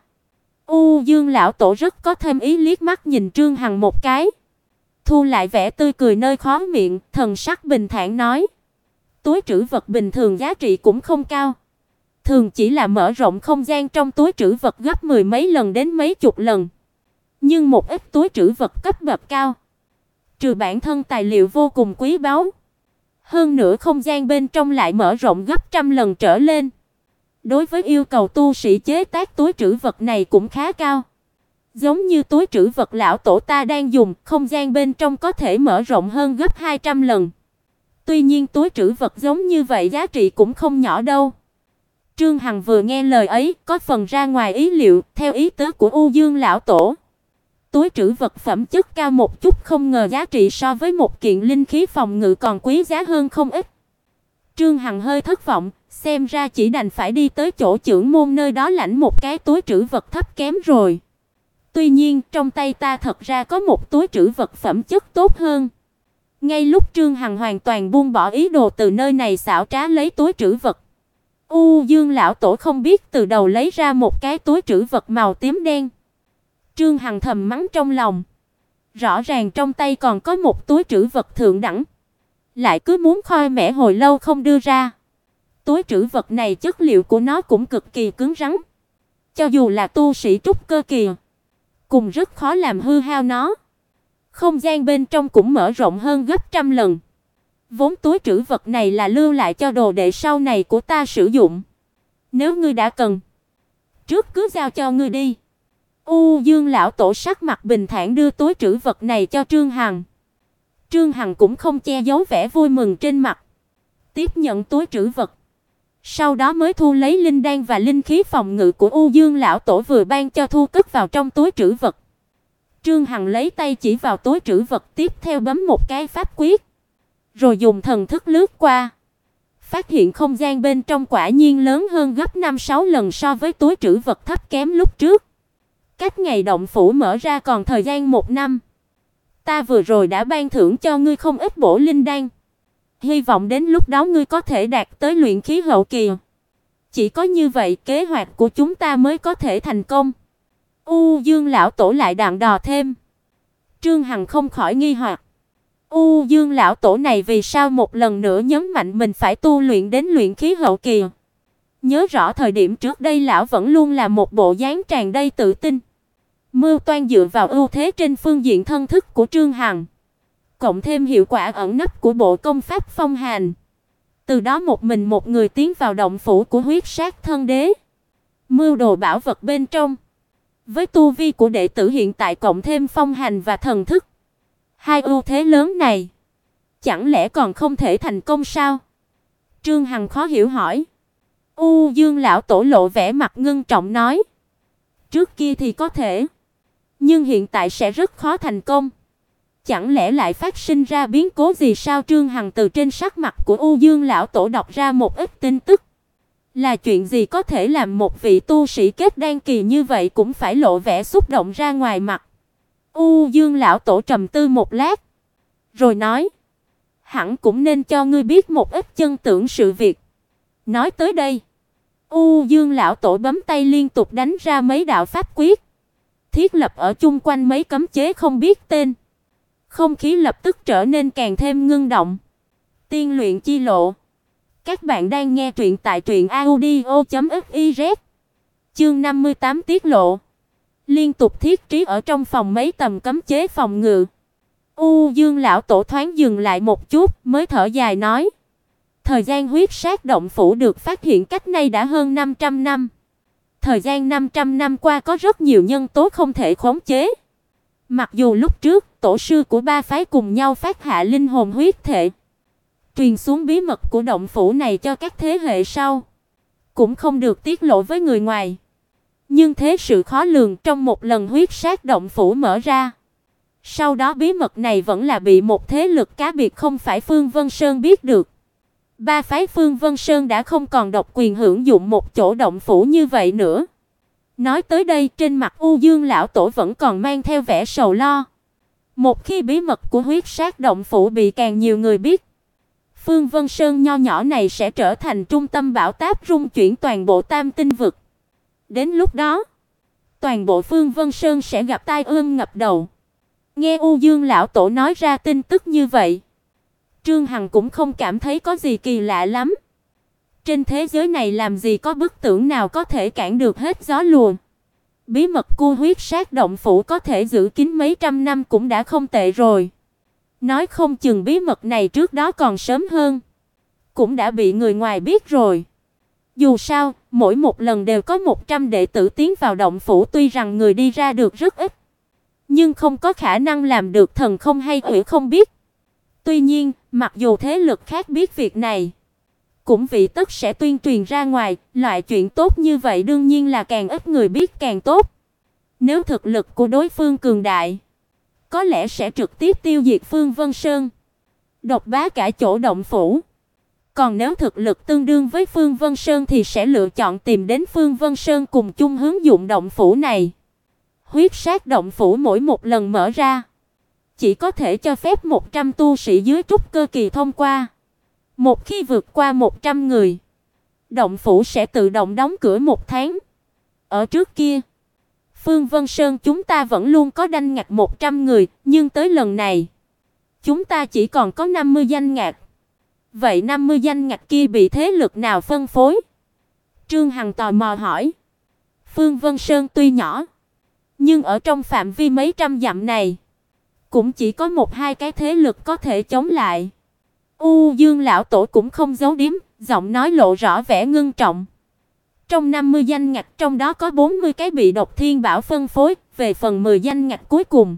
U Dương lão tổ rất có thêm ý liếc mắt nhìn Trương Hằng một cái. Thu lại vẻ tươi cười nơi khóe miệng, thần sắc bình thản nói. Túi trữ vật bình thường giá trị cũng không cao. Thường chỉ là mở rộng không gian trong túi trữ vật gấp mười mấy lần đến mấy chục lần. Nhưng một ít túi trữ vật cấp bậc cao, trừ bản thân tài liệu vô cùng quý báu, hơn nữa không gian bên trong lại mở rộng gấp trăm lần trở lên. Đối với yêu cầu tu sĩ chế tác túi trữ vật này cũng khá cao. Giống như túi trữ vật lão tổ ta đang dùng, không gian bên trong có thể mở rộng hơn gấp 200 lần. Tuy nhiên túi trữ vật giống như vậy giá trị cũng không nhỏ đâu. Trương Hằng vừa nghe lời ấy, có phần ra ngoài ý liệu, theo ý tứ của U Dương lão tổ. Túi trữ vật phẩm chất cao một chút, không ngờ giá trị so với một kiện linh khí phòng ngự còn quý giá hơn không ít. Trương Hằng hơi thất vọng, xem ra chỉ đành phải đi tới chỗ trưởng môn nơi đó lãnh một cái túi trữ vật thấp kém rồi. Tuy nhiên, trong tay ta thật ra có một túi trữ vật phẩm chất tốt hơn. Ngay lúc Trương Hằng hoàn toàn buông bỏ ý đồ từ nơi này xảo trá lấy túi trữ vật, U Dương lão tổ không biết từ đầu lấy ra một cái túi trữ vật màu tím đen. Trương Hằng thầm mắng trong lòng. Rõ ràng trong tay còn có một túi trữ vật thượng đẳng, lại cứ muốn khoe mẽ hồi lâu không đưa ra. Túi trữ vật này chất liệu của nó cũng cực kỳ cứng rắn. Cho dù là tu sĩ trúc cơ kỳ, cũng rất khó làm hư hao nó. Không gian bên trong cũng mở rộng hơn gấp trăm lần. Vốn túi trữ vật này là lưu lại cho đồ đệ sau này của ta sử dụng. Nếu ngươi đã cần, trước cứ giao cho ngươi đi. U Dương lão tổ sắc mặt bình thản đưa túi trữ vật này cho Trương Hằng. Trương Hằng cũng không che giấu vẻ vui mừng trên mặt, tiếp nhận túi trữ vật. Sau đó mới thu lấy linh đan và linh khí phòng ngự của U Dương lão tổ vừa ban cho, thu cất vào trong túi trữ vật. Trương Hằng lấy tay chỉ vào túi trữ vật, tiếp theo bấm một cái pháp quyết, rồi dùng thần thức lướt qua. Phát hiện không gian bên trong quả nhiên lớn hơn gấp 5-6 lần so với túi trữ vật thấp kém lúc trước. Cách ngày động phủ mở ra còn thời gian 1 năm. Ta vừa rồi đã ban thưởng cho ngươi không ít bổ linh đan. Hy vọng đến lúc đó ngươi có thể đạt tới luyện khí hậu kỳ. Chỉ có như vậy kế hoạch của chúng ta mới có thể thành công." U Dương lão tổ lại đặng đò thêm. Trương Hằng không khỏi nghi hoặc. U Dương lão tổ này vì sao một lần nữa nhấn mạnh mình phải tu luyện đến luyện khí hậu kỳ? Nhớ rõ thời điểm trước đây lão vẫn luôn là một bộ dáng tràn đầy tự tin. Mưu toan dựa vào ưu thế trên phương diện thân thức của Trương Hằng, cộng thêm hiệu quả ẩn nấp của bộ công pháp phong hàn. Từ đó một mình một người tiến vào động phủ của huyết sát thân đế, mưu đồ bảo vật bên trong. Với tu vi của đệ tử hiện tại cộng thêm phong hành và thần thức, hai ưu thế lớn này, chẳng lẽ còn không thể thành công sao? Trương Hằng khó hiểu hỏi. U Dương lão tổ lộ vẻ mặt ngưng trọng nói: "Trước kia thì có thể, nhưng hiện tại sẽ rất khó thành công. Chẳng lẽ lại phát sinh ra biến cố gì sao?" Trương Hằng từ trên sắc mặt của U Dương lão tổ đọc ra một ít tin tức. Là chuyện gì có thể làm một vị tu sĩ kết đan kỳ như vậy cũng phải lộ vẻ xúc động ra ngoài mặt? U Dương lão tổ trầm tư một lát, rồi nói: "Hẳn cũng nên cho ngươi biết một ít chân tướng sự việc." Nói tới đây, U Dương lão tổ bấm tay liên tục đánh ra mấy đạo pháp quyết, thiết lập ở chung quanh mấy cấm chế không biết tên. Không khí lập tức trở nên càng thêm ngưng động. Tiên luyện chi lộ. Các bạn đang nghe truyện tại truyệnaudio.fiz. Chương 58 tiết lộ. Liên tục thiết trí ở trong phòng mấy tầm cấm chế phòng ngự. U Dương lão tổ thoáng dừng lại một chút, mới thở dài nói: "Thời gian huyết sát động phủ được phát hiện cách nay đã hơn 500 năm. Thời gian 500 năm qua có rất nhiều nhân tố không thể khống chế. Mặc dù lúc trước tổ sư của ba phái cùng nhau phát hạ linh hồn huyết thể, truyền xuống bí mật của động phủ này cho các thế hệ sau, cũng không được tiết lộ với người ngoài. Nhưng thế sự khó lường, trong một lần huyết sát động phủ mở ra, sau đó bí mật này vẫn là bị một thế lực cá biệt không phải Phương Vân Sơn biết được. Ba phái Phương Vân Sơn đã không còn độc quyền hưởng dụng một chỗ động phủ như vậy nữa." Nói tới đây, trên mặt U Dương lão tổ vẫn còn mang theo vẻ sầu lo. Một khi bí mật của huyết sát động phủ bị càng nhiều người biết, Phương Vân Sơn nho nhỏ này sẽ trở thành trung tâm bão táp rung chuyển toàn bộ Tam Tinh vực. Đến lúc đó, toàn bộ Phương Vân Sơn sẽ gặp tai ương ngập đầu. Nghe U Dương lão tổ nói ra tin tức như vậy, Trương Hằng cũng không cảm thấy có gì kỳ lạ lắm. Trên thế giới này làm gì có bức tưởng nào có thể cản được hết gió lùa. Bí mật của huyết sát động phủ có thể giữ kín mấy trăm năm cũng đã không tệ rồi. Nói không chừng bí mật này trước đó còn sớm hơn, cũng đã bị người ngoài biết rồi. Dù sao, mỗi một lần đều có 100 đệ tử tiến vào động phủ, tuy rằng người đi ra được rất ít, nhưng không có khả năng làm được thần không hay quỷ không biết. Tuy nhiên, mặc dù thế lực khác biết việc này, cũng vị tất sẽ tuyên truyền ra ngoài, loại chuyện tốt như vậy đương nhiên là càng ít người biết càng tốt. Nếu thực lực của đối phương cường đại, có lẽ sẽ trực tiếp tiêu diệt Phương Vân Sơn, độc bá cả chỗ động phủ. Còn nếu thực lực tương đương với Phương Vân Sơn thì sẽ lựa chọn tìm đến Phương Vân Sơn cùng chung hướng dụng động phủ này. Huyết sát động phủ mỗi một lần mở ra, chỉ có thể cho phép 100 tu sĩ dưới trúc cơ kỳ thông qua. Một khi vượt qua 100 người, động phủ sẽ tự động đóng cửa 1 tháng. Ở trước kia, Phương Vân Sơn chúng ta vẫn luôn có đanh ngạch 100 người, nhưng tới lần này, chúng ta chỉ còn có 50 danh ngạch. Vậy 50 danh ngạch kia bị thế lực nào phân phối? Trương Hằng tò mò hỏi. Phương Vân Sơn tuy nhỏ, nhưng ở trong phạm vi mấy trăm dặm này, cũng chỉ có 1-2 cái thế lực có thể chống lại. U Dương lão tổ cũng không giấu giếm, giọng nói lộ rõ vẻ ngưng trọng. Trong 50 danh ngạch, trong đó có 40 cái bị Độc Thiên Bảo phân phối, về phần 10 danh ngạch cuối cùng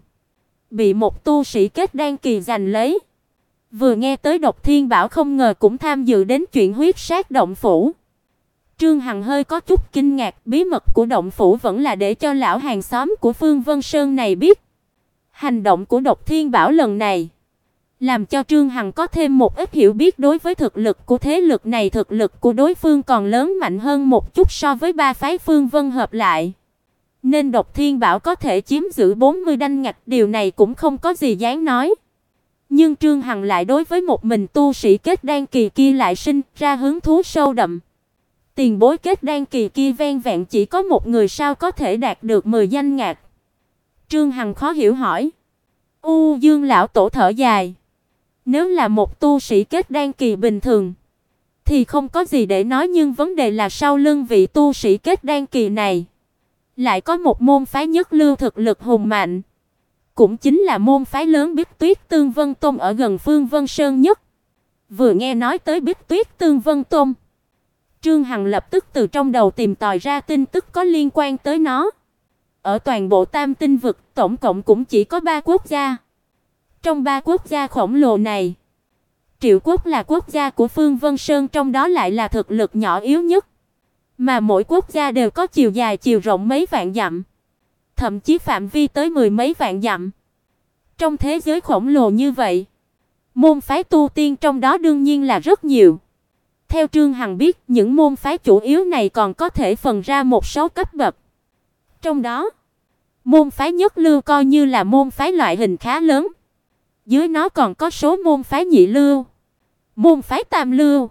bị một tu sĩ kết đan kỳ giành lấy. Vừa nghe tới Độc Thiên Bảo không ngờ cũng tham dự đến chuyện huyết sát động phủ. Trương Hằng hơi có chút kinh ngạc, bí mật của động phủ vẫn là để cho lão hàng xóm của Phương Vân Sơn này biết. Hành động của Độc Thiên Bảo lần này làm cho Trương Hằng có thêm một ít hiểu biết đối với thực lực của thế lực này, thực lực của đối phương còn lớn mạnh hơn một chút so với ba phái Phương Vân hợp lại. Nên Độc Thiên Bảo có thể chiếm giữ 40 đanh ngạch, điều này cũng không có gì đáng nói. Nhưng Trương Hằng lại đối với một mình tu sĩ kết đan kỳ kia lại sinh ra hứng thú sâu đậm. Tiền bối kết đan kỳ kia ven vẹn chỉ có một người sao có thể đạt được 10 danh ngạc? Trương Hằng khó hiểu hỏi. U Dương lão tổ thở dài. Nếu là một tu sĩ kết đan kỳ bình thường thì không có gì để nói, nhưng vấn đề là sau lưng vị tu sĩ kết đan kỳ này lại có một môn phái nhất lưu thực lực hùng mạnh, cũng chính là môn phái lớn Bích Tuyết Tương Vân Tông ở gần Phương Vân Sơn nhất. Vừa nghe nói tới Bích Tuyết Tương Vân Tông, Trương Hằng lập tức từ trong đầu tìm tòi ra tin tức có liên quan tới nó. Ở toàn bộ Tam Tinh vực, tổng cộng cũng chỉ có 3 quốc gia. Trong 3 quốc gia khổng lồ này, Triệu quốc là quốc gia của Phương Vân Sơn, trong đó lại là thực lực nhỏ yếu nhất, mà mỗi quốc gia đều có chiều dài chiều rộng mấy vạn dặm, thậm chí phạm vi tới 10 mấy vạn dặm. Trong thế giới khổng lồ như vậy, môn phái tu tiên trong đó đương nhiên là rất nhiều. Theo Trương Hằng biết, những môn phái chủ yếu này còn có thể phân ra một số cấp bậc. Trong đó, môn phái nhất lưu coi như là môn phái loại hình khá lớn. Dưới nó còn có số môn phái nhị lưu, môn phái tam lưu,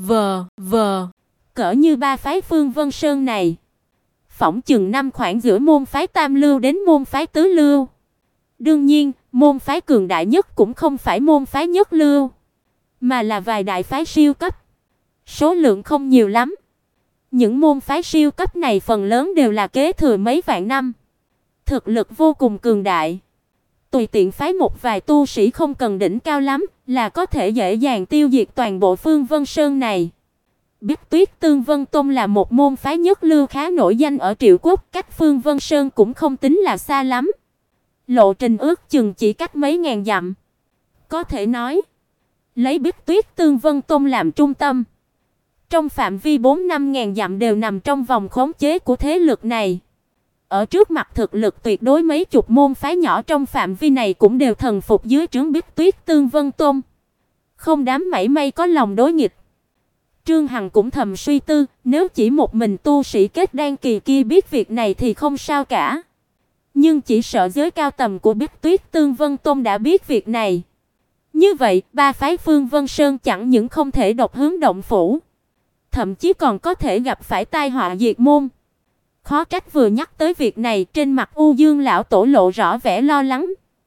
cỡ như 3 phái Phương Vân Sơn này. Phỏng chừng năm khoảng giữa môn phái tam lưu đến môn phái tứ lưu. Đương nhiên, môn phái cường đại nhất cũng không phải môn phái nhất lưu, mà là vài đại phái siêu cấp. Số lượng không nhiều lắm. Những môn phái siêu cấp này phần lớn đều là kế thừa mấy vạn năm, thực lực vô cùng cường đại. Tùy tiện phái một vài tu sĩ không cần đỉnh cao lắm là có thể dễ dàng tiêu diệt toàn bộ Phương Vân Sơn này. Bích Tuyết Tương Vân Tông là một môn phái nhất lưu khá nổi danh ở Triệu quốc, cách Phương Vân Sơn cũng không tính là xa lắm. Lộ trình ước chừng chỉ cách mấy ngàn dặm. Có thể nói, lấy Bích Tuyết Tương Vân Tông làm trung tâm, trong phạm vi 4-5 ngàn dặm đều nằm trong vòng khống chế của thế lực này. Ở trước mặt thực lực tuyệt đối, mấy chục môn phái nhỏ trong phạm vi này cũng đều thần phục dưới trướng Bích Tuyết Tương Vân Tông, không dám mảy may có lòng đối nghịch. Trương Hằng cũng thầm suy tư, nếu chỉ một mình tu sĩ kết đan kỳ kia biết việc này thì không sao cả. Nhưng chỉ sợ giới cao tầm của Bích Tuyết Tương Vân Tông đã biết việc này. Như vậy, 3 phái Phương Vân Sơn chẳng những không thể độc hướng động phủ, thậm chí còn có thể gặp phải tai họa diệt môn. Khó trách vừa nhắc tới việc này, trên mặt U Dương lão tổ lộ rõ vẻ lo lắng.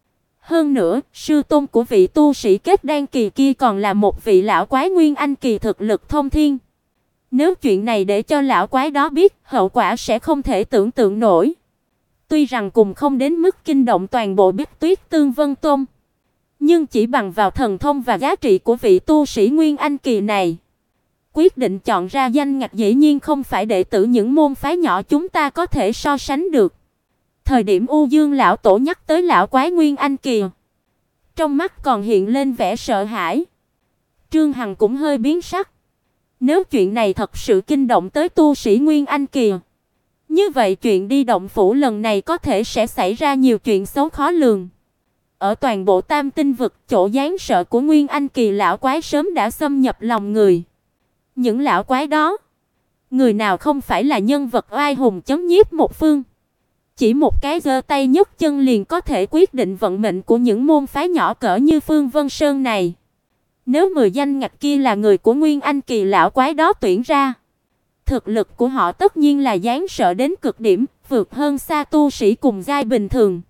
Hơn nữa, sư tôn của vị tu sĩ kết đan kỳ kia còn là một vị lão quái nguyên anh kỳ thực lực thông thiên. Nếu chuyện này để cho lão quái đó biết, hậu quả sẽ không thể tưởng tượng nổi. Tuy rằng cùng không đến mức kinh động toàn bộ Bích Tuyết Tương Vân Tông, nhưng chỉ bằng vào thần thông và giá trị của vị tu sĩ nguyên anh kỳ này, quyết định chọn ra danh ngạch dĩ nhiên không phải đệ tử những môn phái nhỏ chúng ta có thể so sánh được. Thời điểm U Dương lão tổ nhắc tới lão quái nguyên anh kỳ, trong mắt còn hiện lên vẻ sợ hãi. Trương Hằng cũng hơi biến sắc. Nếu chuyện này thật sự kinh động tới tu sĩ nguyên anh kỳ, như vậy chuyện đi động phủ lần này có thể sẽ xảy ra nhiều chuyện xấu khó lường. Ở toàn bộ Tam Tinh vực, chỗ đáng sợ của nguyên anh kỳ lão quái sớm đã xâm nhập lòng người. Những lão quái đó, người nào không phải là nhân vật oai hùng chấn nhiếp một phương. Chỉ một cái giơ tay nhấc chân liền có thể quyết định vận mệnh của những môn phái nhỏ cỡ như Phương Vân Sơn này. Nếu 10 danh ngạch kia là người của nguyên anh kỳ lão quái đó tuyển ra, thực lực của họ tất nhiên là đáng sợ đến cực điểm, vượt hơn xa tu sĩ cùng giai bình thường.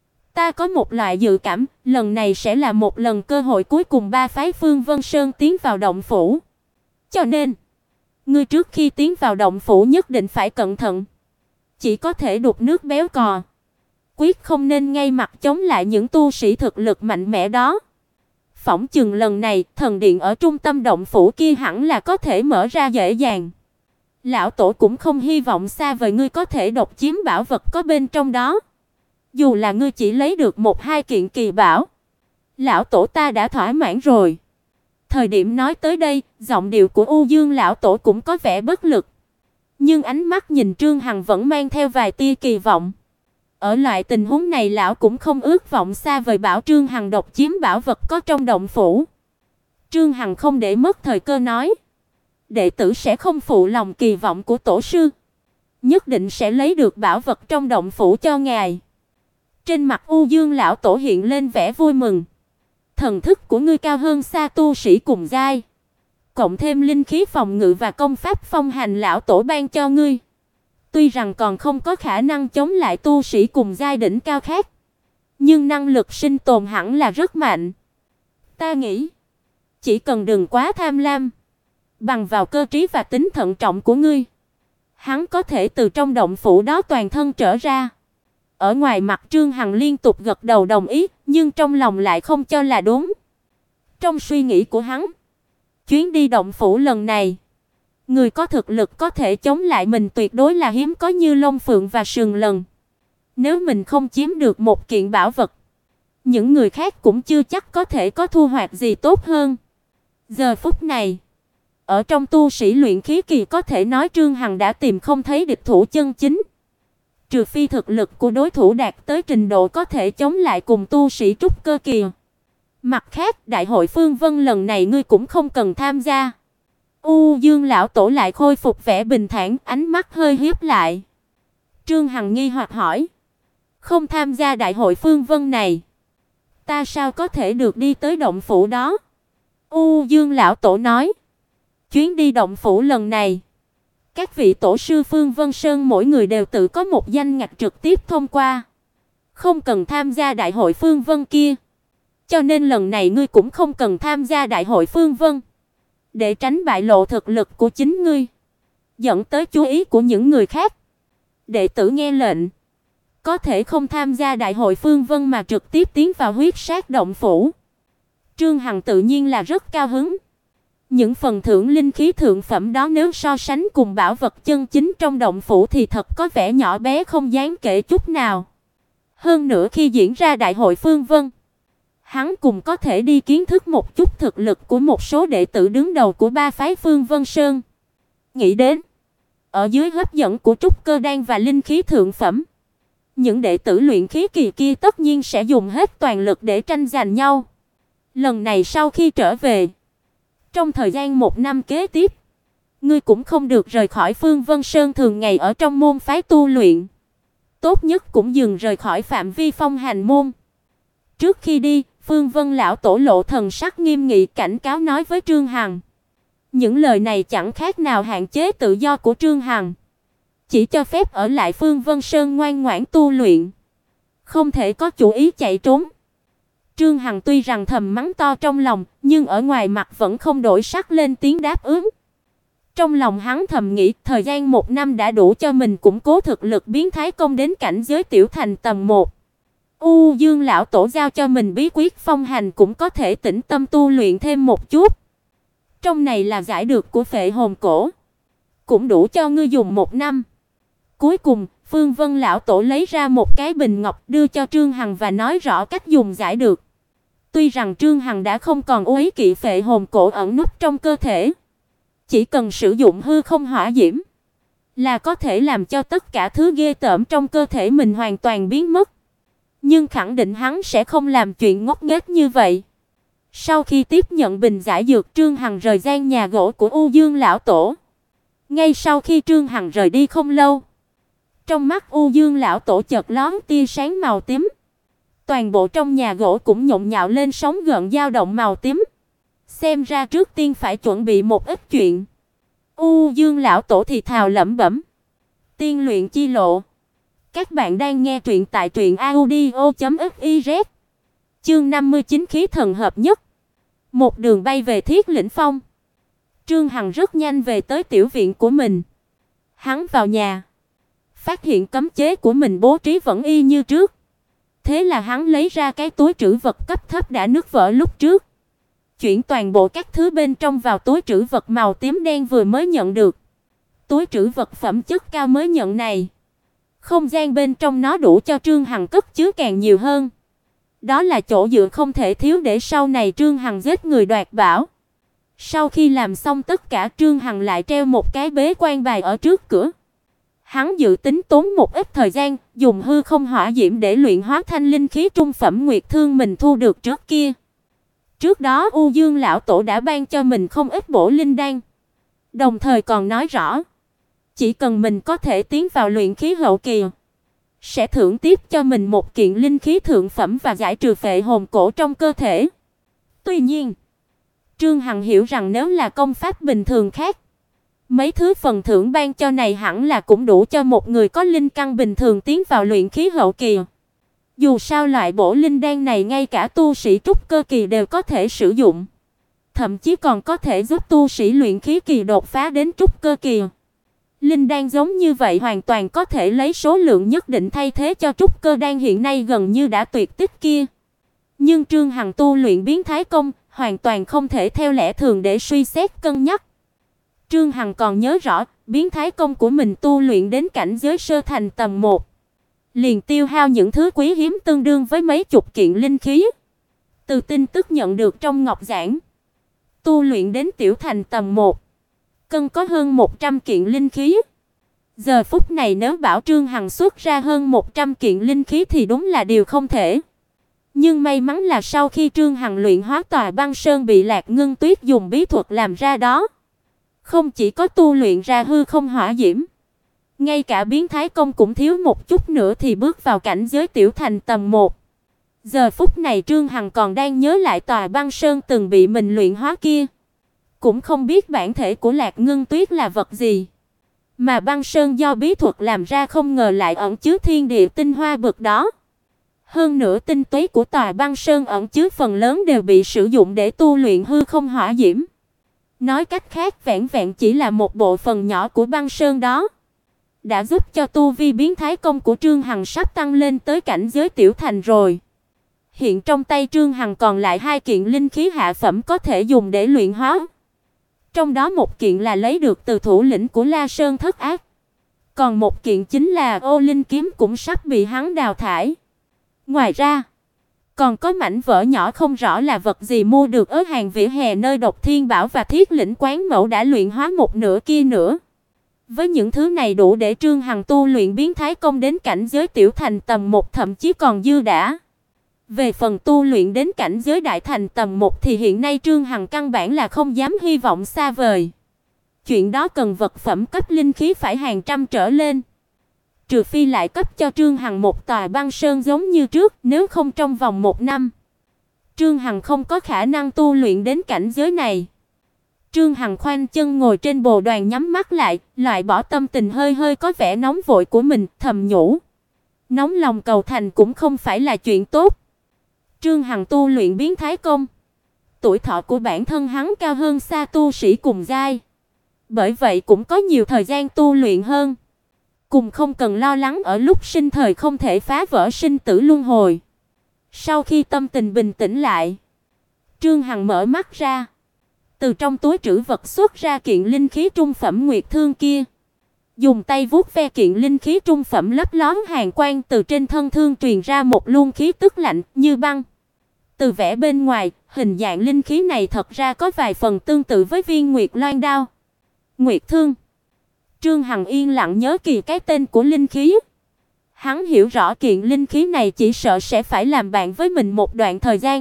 Ta có một loại dự cảm, lần này sẽ là một lần cơ hội cuối cùng 3 phái Phương Vân Sơn tiến vào động phủ. Cho nên, ngươi trước khi tiến vào động phủ nhất định phải cẩn thận. Chỉ có thể đục nước béo cò, quyết không nên ngay mặt chống lại những tu sĩ thực lực mạnh mẽ đó. Phỏng chừng lần này, thần điện ở trung tâm động phủ kia hẳn là có thể mở ra dễ dàng. Lão tổ cũng không hy vọng xa vời ngươi có thể độc chiếm bảo vật có bên trong đó. Dù là ngươi chỉ lấy được 1-2 kiện kỳ bảo, lão tổ ta đã thỏa mãn rồi. Thời điểm nói tới đây, giọng điệu của U Dương lão tổ cũng có vẻ bất lực. Nhưng ánh mắt nhìn Trương Hằng vẫn mang theo vài tia kỳ vọng. Ở loại tình huống này lão cũng không ước vọng xa vời bảo Trương Hằng độc chiếm bảo vật có trong động phủ. Trương Hằng không để mất thời cơ nói: đệ tử sẽ không phụ lòng kỳ vọng của tổ sư, nhất định sẽ lấy được bảo vật trong động phủ cho ngài. Trên mặt U Dương lão tổ hiện lên vẻ vui mừng. Thần thức của ngươi cao hơn xa tu sĩ cùng giai, cộng thêm linh khí phòng ngự và công pháp phong hành lão tổ ban cho ngươi, tuy rằng còn không có khả năng chống lại tu sĩ cùng giai đỉnh cao khác, nhưng năng lực sinh tồn hẳn là rất mạnh. Ta nghĩ, chỉ cần đừng quá tham lam, bằng vào cơ trí và tính thận trọng của ngươi, hắn có thể từ trong động phủ đó toàn thân trở ra. Ở ngoài mặt Trương Hằng liên tục gật đầu đồng ý, nhưng trong lòng lại không cho là đúng. Trong suy nghĩ của hắn, chuyến đi động phủ lần này, người có thực lực có thể chống lại mình tuyệt đối là hiếm có như Long Phượng và Sừng Lần. Nếu mình không chiếm được một kiện bảo vật, những người khác cũng chưa chắc có thể có thu hoạch gì tốt hơn. Giờ phút này, ở trong tu sĩ luyện khí kỳ có thể nói Trương Hằng đã tìm không thấy địch thủ chân chính. Trừ phi thực lực của đối thủ đạt tới trình độ có thể chống lại cùng tu sĩ trúc cơ kỳ. Mặt khác, đại hội Phương Vân lần này ngươi cũng không cần tham gia. U Dương lão tổ lại khôi phục vẻ bình thản, ánh mắt hơi híp lại. Trương Hằng nghi hoặc hỏi: "Không tham gia đại hội Phương Vân này, ta sao có thể được đi tới động phủ đó?" U Dương lão tổ nói: "Chuyến đi động phủ lần này, các vị tổ sư Phương Vân Sơn mỗi người đều tự có một danh ngạch trực tiếp thông qua, không cần tham gia đại hội Phương Vân kia. Cho nên lần này ngươi cũng không cần tham gia đại hội Phương Vân, để tránh bại lộ thực lực của chính ngươi, dẫn tới chú ý của những người khác. Đệ tử nghe lệnh, có thể không tham gia đại hội Phương Vân mà trực tiếp tiến vào huyết sát động phủ." Trương Hằng tự nhiên là rất cao hứng. Những phần thưởng linh khí thượng phẩm đó nếu so sánh cùng bảo vật chân chính trong động phủ thì thật có vẻ nhỏ bé không đáng kể chút nào. Hơn nữa khi diễn ra đại hội Phương Vân, hắn cũng có thể đi kiến thức một chút thực lực của một số đệ tử đứng đầu của ba phái Phương Vân Sơn. Nghĩ đến, ở dưới hấp dẫn của trúc cơ đan và linh khí thượng phẩm, những đệ tử luyện khí kỳ kia tất nhiên sẽ dùng hết toàn lực để tranh giành nhau. Lần này sau khi trở về, trong thời gian 1 năm kế tiếp, ngươi cũng không được rời khỏi Phương Vân Sơn thường ngày ở trong môn phái tu luyện. Tốt nhất cũng dừng rời khỏi phạm vi phong hành môn. Trước khi đi, Phương Vân lão tổ lộ thần sắc nghiêm nghị cảnh cáo nói với Trương Hằng. Những lời này chẳng khác nào hạn chế tự do của Trương Hằng, chỉ cho phép ở lại Phương Vân Sơn ngoan ngoãn tu luyện, không thể có chủ ý chạy trốn. Trương Hằng tuy rằng thầm mắng to trong lòng, nhưng ở ngoài mặt vẫn không đổi sắc lên tiếng đáp ứng. Trong lòng hắn thầm nghĩ, thời gian 1 năm đã đủ cho mình củng cố thực lực biến thái công đến cảnh giới tiểu thành tầm 1. U Dương lão tổ giao cho mình bí quyết phong hành cũng có thể tĩnh tâm tu luyện thêm một chút. Trong này là giải được của phệ hồn cổ, cũng đủ cho ngươi dùng 1 năm. Cuối cùng, Phương Vân lão tổ lấy ra một cái bình ngọc đưa cho Trương Hằng và nói rõ cách dùng giải được. Tuy rằng Trương Hằng đã không còn uế kỵ phệ hồn cổ ẩn núp trong cơ thể, chỉ cần sử dụng hư không hỏa diễm là có thể làm cho tất cả thứ ghê tởm trong cơ thể mình hoàn toàn biến mất. Nhưng khẳng định hắn sẽ không làm chuyện ngốc nghếch như vậy. Sau khi tiếp nhận bình giải dược, Trương Hằng rời gian nhà gỗ của U Dương lão tổ. Ngay sau khi Trương Hằng rời đi không lâu, trong mắt U Dương lão tổ chợt lóe tia sáng màu tím. Toàn bộ trong nhà gỗ cũng nhộn nhạo lên sóng gợn dao động màu tím. Xem ra trước tiên phải chuẩn bị một ít chuyện. U Dương lão tổ thì thào lẩm bẩm. Tiên luyện chi lộ. Các bạn đang nghe truyện tại truyệnaudio.fiz. Chương 59 khí thần hợp nhất. Một đường bay về Thiết Lĩnh Phong. Trương Hằng rất nhanh về tới tiểu viện của mình. Hắn vào nhà, phát hiện cấm chế của mình bố trí vẫn y như trước. Thế là hắn lấy ra cái túi trữ vật cấp thấp đã nứt vỡ lúc trước, chuyển toàn bộ các thứ bên trong vào túi trữ vật màu tím đen vừa mới nhận được. Túi trữ vật phẩm chất cao mới nhận này, không gian bên trong nó đủ cho Trương Hằng cất chứa càng nhiều hơn. Đó là chỗ dựa không thể thiếu để sau này Trương Hằng giết người đoạt bảo. Sau khi làm xong tất cả, Trương Hằng lại treo một cái bế quan bài ở trước cửa. Hắn dự tính tốn một ít thời gian, dùng hư không hỏa diễm để luyện hóa thanh linh khí trung phẩm nguyệt thương mình thu được trước kia. Trước đó U Dương lão tổ đã ban cho mình không ít bổ linh đan, đồng thời còn nói rõ, chỉ cần mình có thể tiến vào luyện khí hậu kỳ, sẽ thưởng tiếp cho mình một kiện linh khí thượng phẩm và giải trừ phệ hồn cổ trong cơ thể. Tuy nhiên, Trương Hằng hiểu rằng nếu là công pháp bình thường khác, mấy thứ phần thưởng ban cho này hẳn là cũng đủ cho một người có linh căn bình thường tiến vào luyện khí hậu kỳ. Dù sao loại bổ linh đan này ngay cả tu sĩ trúc cơ kỳ đều có thể sử dụng, thậm chí còn có thể giúp tu sĩ luyện khí kỳ đột phá đến trúc cơ kỳ. Linh đan giống như vậy hoàn toàn có thể lấy số lượng nhất định thay thế cho trúc cơ đan hiện nay gần như đã tuyệt tích kia. Nhưng Trương Hằng tu luyện biến thái công, hoàn toàn không thể theo lẽ thường để suy xét cân nhắc. Trương Hằng còn nhớ rõ, biến thái công của mình tu luyện đến cảnh giới sơ thành tầm 1, liền tiêu hao những thứ quý hiếm tương đương với mấy chục kiện linh khí. Từ tin tức nhận được trong ngọc giảng, tu luyện đến tiểu thành tầm 1, cần có hơn 100 kiện linh khí. Giờ phút này nếu bảo Trương Hằng xuất ra hơn 100 kiện linh khí thì đúng là điều không thể. Nhưng may mắn là sau khi Trương Hằng luyện hóa tòa băng sơn bị Lạc Ngân Tuyết dùng bí thuật làm ra đó, không chỉ có tu luyện ra hư không hỏa diễm, ngay cả biến thái công cũng thiếu một chút nữa thì bước vào cảnh giới tiểu thành tầm 1. Giờ phút này Trương Hằng còn đang nhớ lại tòa băng sơn từng bị mình luyện hóa kia, cũng không biết bản thể của Lạc Ngân Tuyết là vật gì, mà băng sơn do bí thuật làm ra không ngờ lại ẩn chứa thiên địa tinh hoa bực đó. Hơn nữa tinh túy của tòa băng sơn ẩn chứa phần lớn đều bị sử dụng để tu luyện hư không hỏa diễm. Nói cách khác, vẹn vẹn chỉ là một bộ phận nhỏ của băng sơn đó đã giúp cho tu vi biến thái công của Trương Hằng sắp tăng lên tới cảnh giới tiểu thành rồi. Hiện trong tay Trương Hằng còn lại 2 kiện linh khí hạ phẩm có thể dùng để luyện hóa. Trong đó một kiện là lấy được từ thủ lĩnh của La Sơn Thất Ác, còn một kiện chính là Ô Linh kiếm cũng sắp bị hắn đào thải. Ngoài ra, còn có mảnh vỡ nhỏ không rõ là vật gì mua được ở hàng vỉa hè nơi Độc Thiên Bảo và Thiết Lĩnh Quán Mẫu đã luyện hóa một nửa kia nữa. Với những thứ này đủ để Trương Hằng tu luyện biến thái công đến cảnh giới tiểu thành tầm 1, thậm chí còn dư dả. Về phần tu luyện đến cảnh giới đại thành tầm 1 thì hiện nay Trương Hằng căn bản là không dám hy vọng xa vời. Chuyện đó cần vật phẩm cấp linh khí phải hàng trăm trở lên. Trừ phi lại cấp cho Trương Hằng một tòa băng sơn giống như trước, nếu không trong vòng 1 năm, Trương Hằng không có khả năng tu luyện đến cảnh giới này. Trương Hằng khoanh chân ngồi trên bồ đoàn nhắm mắt lại, loại bỏ tâm tình hơi hơi có vẻ nóng vội của mình, thầm nhủ. Nóng lòng cầu thành cũng không phải là chuyện tốt. Trương Hằng tu luyện biến thái công, tuổi thọ của bản thân hắn cao hơn xa tu sĩ cùng giai, bởi vậy cũng có nhiều thời gian tu luyện hơn, cùng không cần lo lắng ở lúc sinh thời không thể phá vỡ sinh tử luân hồi. Sau khi tâm tình bình tĩnh lại, Trương Hằng mở mắt ra, từ trong túi trữ vật xuất ra kiện linh khí trung phẩm nguyệt thương kia, dùng tay vuốt ve kiện linh khí trung phẩm lấp lóm hàn quang, từ trên thân thương truyền ra một luồng khí tức lạnh như băng. Từ vẻ bên ngoài, hình dạng linh khí này thật ra có vài phần tương tự với viên Nguyệt Loan đao. Nguyệt thương. Trương Hằng yên lặng nhớ kỹ cái tên của linh khí. Hắn hiểu rõ kiện linh khí này chỉ sợ sẽ phải làm bạn với mình một đoạn thời gian.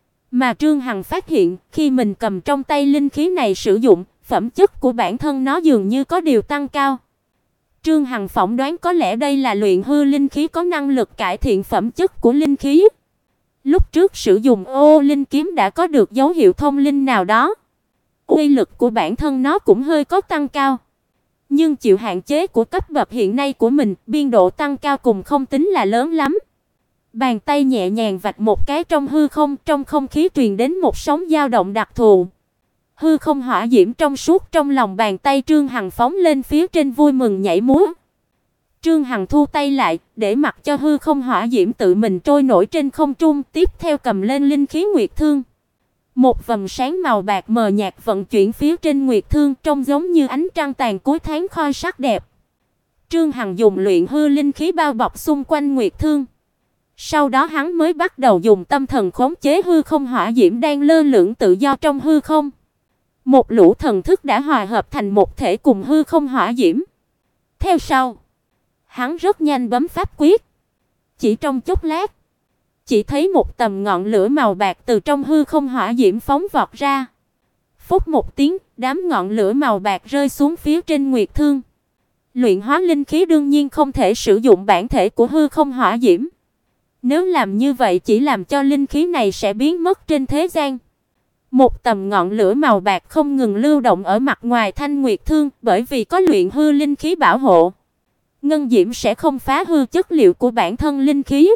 Mà Trương Hằng phát hiện, khi mình cầm trong tay linh khí này sử dụng, phẩm chất của bản thân nó dường như có điều tăng cao. Trương Hằng phỏng đoán có lẽ đây là luyện hư linh khí có năng lực cải thiện phẩm chất của linh khí. Lúc trước sử dụng Ô Linh kiếm đã có được dấu hiệu thông linh nào đó. Uy lực của bản thân nó cũng hơi có tăng cao. Nhưng chịu hạn chế của cấp bậc hiện nay của mình, biên độ tăng cao cùng không tính là lớn lắm. Bàn tay nhẹ nhàng vạch một cái trong hư không, trong không khí truyền đến một sóng dao động đặc thù. Hư không hỏa diễm trong suốt trong lòng bàn tay Trương Hằng phóng lên phía trên vui mừng nhảy múa. Trương Hằng thu tay lại, để mặc cho hư không hỏa diễm tự mình trôi nổi trên không trung, tiếp theo cầm lên linh khí nguyệt thương. Một vầng sáng màu bạc mờ nhạt vận chuyển phía trên nguyệt thương, trông giống như ánh trăng tàn cuối tháng khoi sắc đẹp. Trương Hằng dùng luyện hư linh khí bao bọc xung quanh nguyệt thương. Sau đó hắn mới bắt đầu dùng tâm thần khống chế hư không hỏa diễm đang lơ lửng tự do trong hư không. Một lũ thần thức đã hòa hợp thành một thể cùng hư không hỏa diễm. Theo sau, hắn rất nhanh bấm pháp quyết. Chỉ trong chốc lát, chỉ thấy một tầm ngọn lửa màu bạc từ trong hư không hỏa diễm phóng vọt ra. Phốc một tiếng, đám ngọn lửa màu bạc rơi xuống phía trên nguyệt thương. Luyện hóa linh khí đương nhiên không thể sử dụng bản thể của hư không hỏa diễm. Nếu làm như vậy chỉ làm cho linh khí này sẽ biến mất trên thế gian, Một tầm ngọn lửa màu bạc không ngừng lưu động ở mặt ngoài thanh nguyệt thương, bởi vì có luyện hư linh khí bảo hộ. Ngân diễm sẽ không phá hư chất liệu của bản thân linh khí,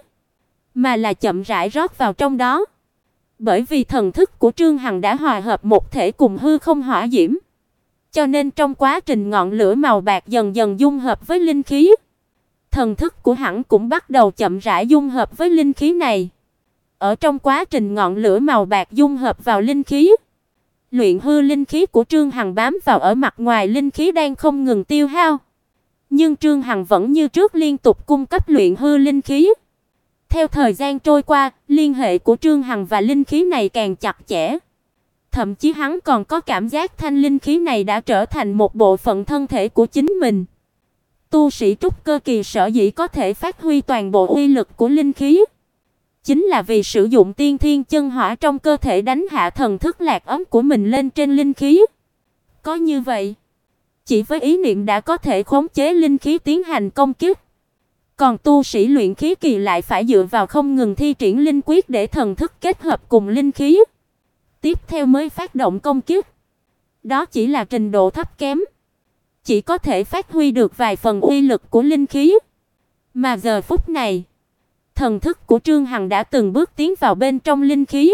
mà là chậm rãi rót vào trong đó. Bởi vì thần thức của Trương Hằng đã hòa hợp một thể cùng hư không hỏa diễm, cho nên trong quá trình ngọn lửa màu bạc dần dần dung hợp với linh khí, thần thức của hắn cũng bắt đầu chậm rãi dung hợp với linh khí này. Ở trong quá trình ngọn lửa màu bạc dung hợp vào linh khí, luyện hư linh khí của Trương Hằng bám vào ở mặt ngoài linh khí đang không ngừng tiêu hao. Nhưng Trương Hằng vẫn như trước liên tục cung cấp luyện hư linh khí. Theo thời gian trôi qua, liên hệ của Trương Hằng và linh khí này càng chặt chẽ. Thậm chí hắn còn có cảm giác thanh linh khí này đã trở thành một bộ phận thân thể của chính mình. Tu sĩ trúc cơ kỳ sở dĩ có thể phát huy toàn bộ uy lực của linh khí, chính là vì sử dụng tiên thiên chân hỏa trong cơ thể đánh hạ thần thức lạc ấm của mình lên trên linh khí. Có như vậy, chỉ với ý niệm đã có thể khống chế linh khí tiến hành công kích. Còn tu sĩ luyện khí kỳ lại phải dựa vào không ngừng thi triển linh quyết để thần thức kết hợp cùng linh khí, tiếp theo mới phát động công kích. Đó chỉ là trình độ thấp kém, chỉ có thể phát huy được vài phần uy lực của linh khí. Mà giờ phút này, thần thức của Trương Hằng đã từng bước tiến vào bên trong linh khí,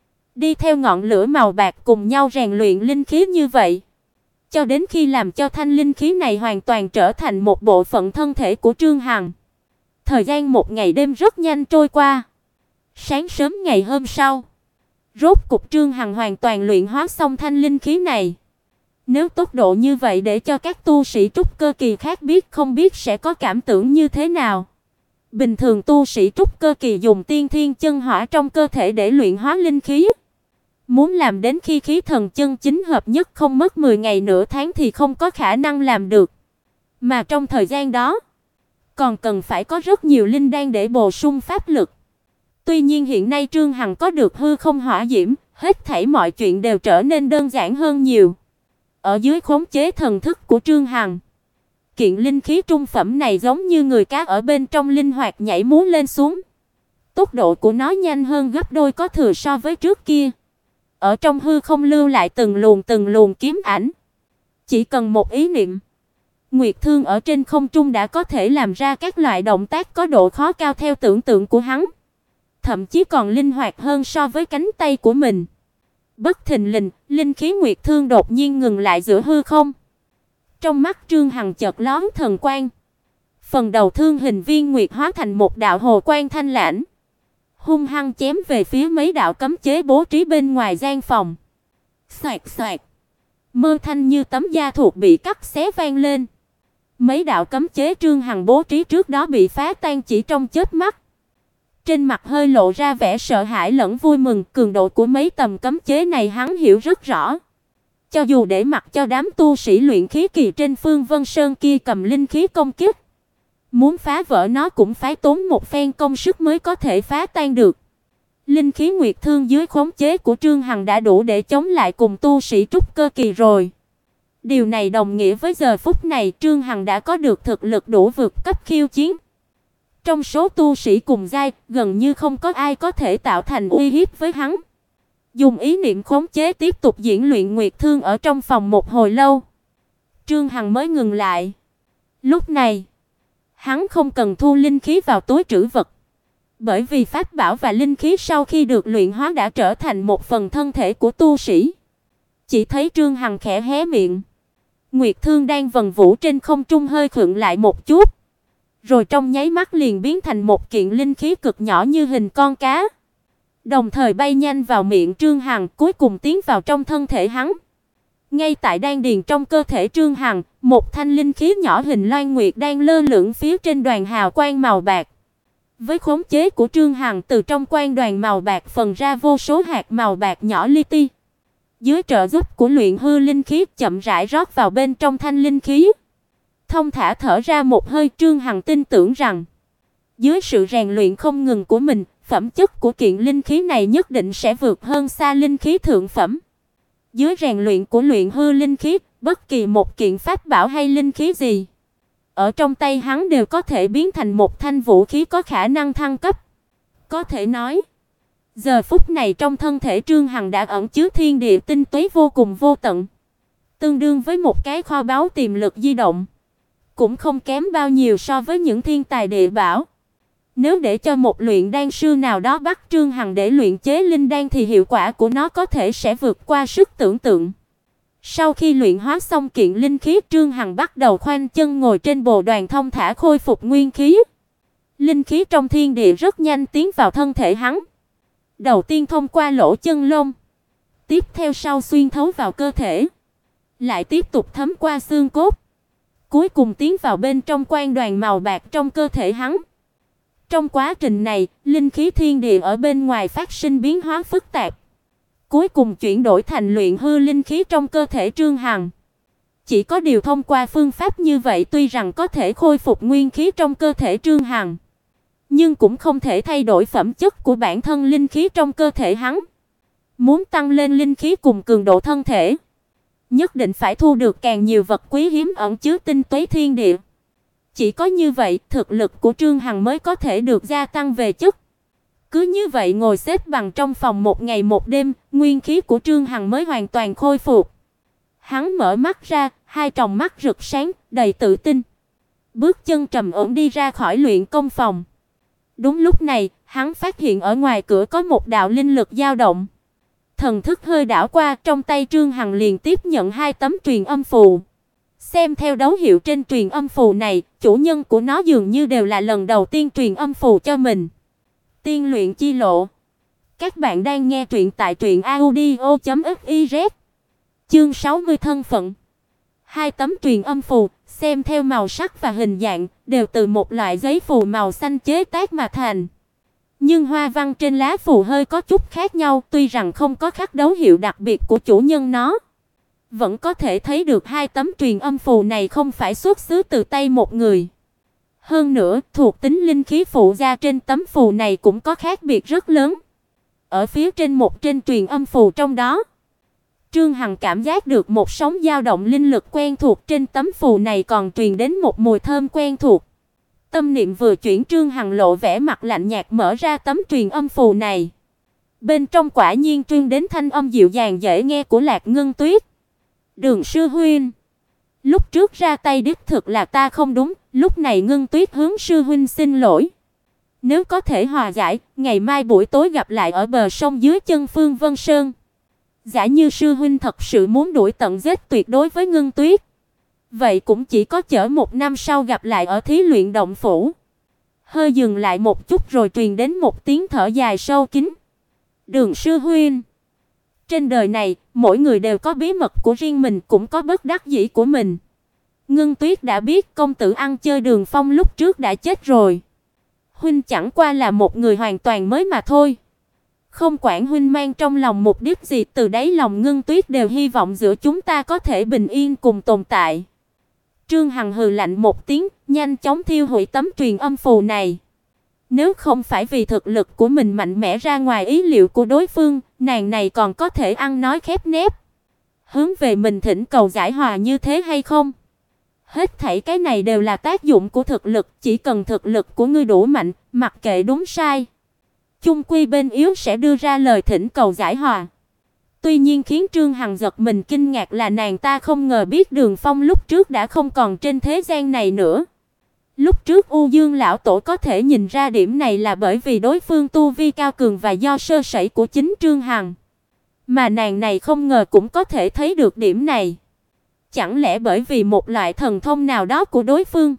đi theo ngọn lửa màu bạc cùng nhau rèn luyện linh khí như vậy, cho đến khi làm cho thanh linh khí này hoàn toàn trở thành một bộ phận thân thể của Trương Hằng. Thời gian một ngày đêm rất nhanh trôi qua. Sáng sớm ngày hôm sau, rốt cục Trương Hằng hoàn toàn luyện hóa xong thanh linh khí này. Nếu tốc độ như vậy để cho các tu sĩ trúc cơ kỳ khác biết, không biết sẽ có cảm tưởng như thế nào. Bình thường tu sĩ trúc cơ kỳ dùng tiên thiên chân hỏa trong cơ thể để luyện hóa linh khí. Muốn làm đến khi khí thần chân chính hợp nhất không mất 10 ngày nửa tháng thì không có khả năng làm được. Mà trong thời gian đó, còn cần phải có rất nhiều linh đan để bổ sung pháp lực. Tuy nhiên hiện nay Trương Hằng có được hư không hỏa diễm, hết thảy mọi chuyện đều trở nên đơn giản hơn nhiều. Ở dưới khống chế thần thức của Trương Hằng, kiện linh khí trung phẩm này giống như người cá ở bên trong linh hoạt nhảy múa lên xuống. Tốc độ của nó nhanh hơn gấp đôi có thừa so với trước kia. Ở trong hư không lưu lại từng luồng kiếm ảnh. Chỉ cần một ý niệm, Nguyệt Thương ở trên không trung đã có thể làm ra các loại động tác có độ khó cao theo tưởng tượng của hắn, thậm chí còn linh hoạt hơn so với cánh tay của mình. Bất thình lình, linh khí Nguyệt Thương đột nhiên ngừng lại giữa hư không. Trong mắt Trương Hằng chợt lóe thần quang. Phần đầu thương hình viên nguyệt hóa thành một đạo hồ quang thanh lãnh, hung hăng chém về phía mấy đạo cấm chế bố trí bên ngoài gian phòng. Xoẹt xoẹt, mơ thanh như tấm da thuộc bị cắt xé vang lên. Mấy đạo cấm chế Trương Hằng bố trí trước đó bị phá tan chỉ trong chớp mắt. Trên mặt hơi lộ ra vẻ sợ hãi lẫn vui mừng, cường độ của mấy tầm cấm chế này hắn hiểu rất rõ. Cho dù để mặc cho đám tu sĩ luyện khí kỳ trên Phương Vân Sơn kia cầm linh khí công kích, muốn phá vỡ nó cũng phải tốn một phen công sức mới có thể phá tan được. Linh khí Nguyệt Thương dưới khống chế của Trương Hằng đã đủ để chống lại cùng tu sĩ trúc cơ kỳ rồi. Điều này đồng nghĩa với giờ phút này Trương Hằng đã có được thực lực đủ vượt cấp khiêu chiến. Trong số tu sĩ cùng giai, gần như không có ai có thể tạo thành uy hiếp với hắn. Dùng ý niệm khống chế tiếp tục diễn luyện Nguyệt Thương ở trong phòng một hồi lâu, Trương Hằng mới ngừng lại. Lúc này, hắn không cần thu linh khí vào túi trữ vật, bởi vì pháp bảo và linh khí sau khi được luyện hóa đã trở thành một phần thân thể của tu sĩ. Chỉ thấy Trương Hằng khẽ hé miệng, Nguyệt Thương đang vần vũ trên không trung hơi khựng lại một chút, rồi trong nháy mắt liền biến thành một kiện linh khí cực nhỏ như hình con cá, đồng thời bay nhanh vào miệng Trương Hằng, cuối cùng tiến vào trong thân thể hắn. Ngay tại đan điền trong cơ thể Trương Hằng, một thanh linh khí nhỏ hình loan nguyệt đang lơ lửng phía trên đoàn hào quang màu bạc. Với khống chế của Trương Hằng, từ trong quang đoàn màu bạc phần ra vô số hạt màu bạc nhỏ li ti. Dưới trợ giúp của luyện hư linh khí chậm rãi rót vào bên trong thanh linh khí. Thông thả thở ra một hơi, Trương Hằng tin tưởng rằng dưới sự rèn luyện không ngừng của mình, phẩm chất của kiện linh khí này nhất định sẽ vượt hơn xa linh khí thượng phẩm. Dưới rèn luyện của luyện hư linh khí, bất kỳ một kiện pháp bảo hay linh khí gì ở trong tay hắn đều có thể biến thành một thanh vũ khí có khả năng thăng cấp. Có thể nói, Giờ phút này trong thân thể Trương Hằng đã ẩn chứa thiên địa tinh túy vô cùng vô tận, tương đương với một cái kho báu tiềm lực di động, cũng không kém bao nhiêu so với những thiên tài địa bảo. Nếu để cho một luyện đan sư nào đó bắt Trương Hằng để luyện chế linh đan thì hiệu quả của nó có thể sẽ vượt qua sức tưởng tượng. Sau khi luyện hóa xong kiện linh khí, Trương Hằng bắt đầu khoanh chân ngồi trên bồ đoàn thông thả khôi phục nguyên khí. Linh khí trong thiên địa rất nhanh tiến vào thân thể hắn. Đầu tiên thông qua lỗ chân lông, tiếp theo sau xuyên thấu vào cơ thể, lại tiếp tục thấm qua xương cốt, cuối cùng tiến vào bên trong quan đoàn màu bạc trong cơ thể hắn. Trong quá trình này, linh khí thiên địa ở bên ngoài phát sinh biến hóa phức tạp, cuối cùng chuyển đổi thành luyện hư linh khí trong cơ thể Trương Hằng. Chỉ có điều thông qua phương pháp như vậy tuy rằng có thể khôi phục nguyên khí trong cơ thể Trương Hằng, nhưng cũng không thể thay đổi phẩm chất của bản thân linh khí trong cơ thể hắn. Muốn tăng lên linh khí cùng cường độ thân thể, nhất định phải thu được càng nhiều vật quý hiếm ẩn chứa tinh túy thiên địa. Chỉ có như vậy, thực lực của Trương Hằng mới có thể được gia tăng về chất. Cứ như vậy ngồi xếp bằng trong phòng một ngày một đêm, nguyên khí của Trương Hằng mới hoàn toàn khôi phục. Hắn mở mắt ra, hai tròng mắt rực sáng, đầy tự tin. Bước chân trầm ổn đi ra khỏi luyện công phòng. Đúng lúc này, hắn phát hiện ở ngoài cửa có một đạo linh lực dao động. Thần thức hơi đảo qua, trong tay Trương Hằng liền tiếp nhận hai tấm truyền âm phù. Xem theo dấu hiệu trên truyền âm phù này, chủ nhân của nó dường như đều là lần đầu tiên truyền âm phù cho mình. Tiên luyện chi lộ. Các bạn đang nghe truyện tại truyệnaudio.fiz. Chương 60 thân phận. Hai tấm truyền âm phù, xem theo màu sắc và hình dạng, đều từ một loại giấy phù màu xanh chế tác mà thành. Nhưng hoa văn trên lá phù hơi có chút khác nhau, tuy rằng không có khắc dấu hiệu đặc biệt của chủ nhân nó. Vẫn có thể thấy được hai tấm truyền âm phù này không phải xuất xứ từ tay một người. Hơn nữa, thuộc tính linh khí phụ ra trên tấm phù này cũng có khác biệt rất lớn. Ở phía trên trên truyền âm phù trong đó, Trương Hằng cảm giác được một sóng dao động linh lực quen thuộc, trên tấm phù này còn truyền đến một mùi thơm quen thuộc. Tâm niệm vừa chuyển, Trương Hằng lộ vẻ mặt lạnh nhạt mở ra tấm truyền âm phù này. Bên trong quả nhiên truyền đến thanh âm dịu dàng dễ nghe của Lạc Ngân Tuyết. Đường sư huynh, lúc trước ra tay đích thực là ta không đúng, lúc này Ngân Tuyết hướng sư huynh xin lỗi. Nếu có thể hòa giải, ngày mai buổi tối gặp lại ở bờ sông dưới chân Phương Vân Sơn. Giả như sư huynh thật sự muốn đuổi tận giết tuyệt đối với Ngân Tuyết, vậy cũng chỉ có chở một năm sau gặp lại ở thí luyện động phủ. Hơi dừng lại một chút rồi truyền đến một tiếng thở dài sâu kín. Đường sư huynh, trên đời này, mỗi người đều có bí mật của riêng mình, cũng có bất đắc dĩ của mình. Ngân Tuyết đã biết công tử ăn chơi Đường Phong lúc trước đã chết rồi. Huynh chẳng qua là một người hoàn toàn mới mà thôi. Không quản huynh mang trong lòng mục đích gì, từ đáy lòng Ngân Tuyết đều hy vọng giữa chúng ta có thể bình yên cùng tồn tại. Trương Hằng hừ lạnh một tiếng, nhanh chóng thiêu hủy tấm truyền âm phù này. Nếu không phải vì thực lực của mình mạnh mẽ ra ngoài ý liệu của đối phương, nàng này còn có thể ăn nói khép nép hướng về mình thỉnh cầu giải hòa như thế hay không? Hết thảy cái này đều là tác dụng của thực lực, chỉ cần thực lực của ngươi đủ mạnh, mặc kệ đúng sai, chung quy bên yếu sẽ đưa ra lời thỉnh cầu giải hòa. Tuy nhiên khiến Trương Hằng giật mình kinh ngạc là nàng ta không ngờ biết Đường Phong lúc trước đã không còn trên thế gian này nữa. Lúc trước U Dương lão tổ có thể nhìn ra điểm này là bởi vì đối phương tu vi cao cường và do sơ sẩy của chính Trương Hằng. Mà nàng này không ngờ cũng có thể thấy được điểm này. Chẳng lẽ bởi vì một loại thần thông nào đó của đối phương?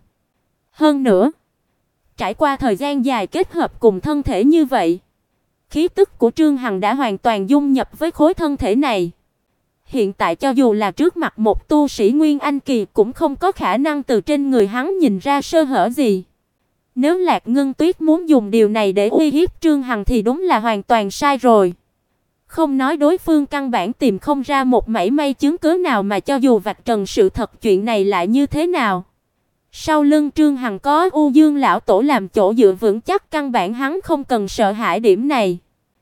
Hơn nữa, trải qua thời gian dài kết hợp cùng thân thể như vậy, khí tức của Trương Hằng đã hoàn toàn dung nhập với khối thân thể này. Hiện tại cho dù là trước mặt một tu sĩ Nguyên Anh kỳ cũng không có khả năng từ trên người hắn nhìn ra sơ hở gì. Nếu Lạc Ngân Tuyết muốn dùng điều này để uy hiếp Trương Hằng thì đúng là hoàn toàn sai rồi. Không nói đối phương căn bản tìm không ra một mảy may chứng cứ nào, mà cho dù vạch trần sự thật chuyện này lại như thế nào, sau lưng Trương Hằng có U Dương lão tổ làm chỗ dựa vững chắc, căn bản hắn không cần sợ hãi điểm này.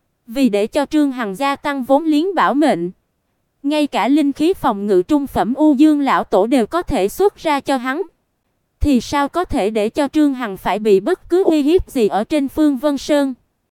Vì để cho Trương Hằng gia tăng vốn liếng bảo mệnh, ngay cả linh khí phòng ngự trung phẩm U Dương lão tổ đều có thể xuất ra cho hắn, thì sao có thể để cho Trương Hằng phải bị bất cứ uy hiếp gì ở trên Phương Vân Sơn?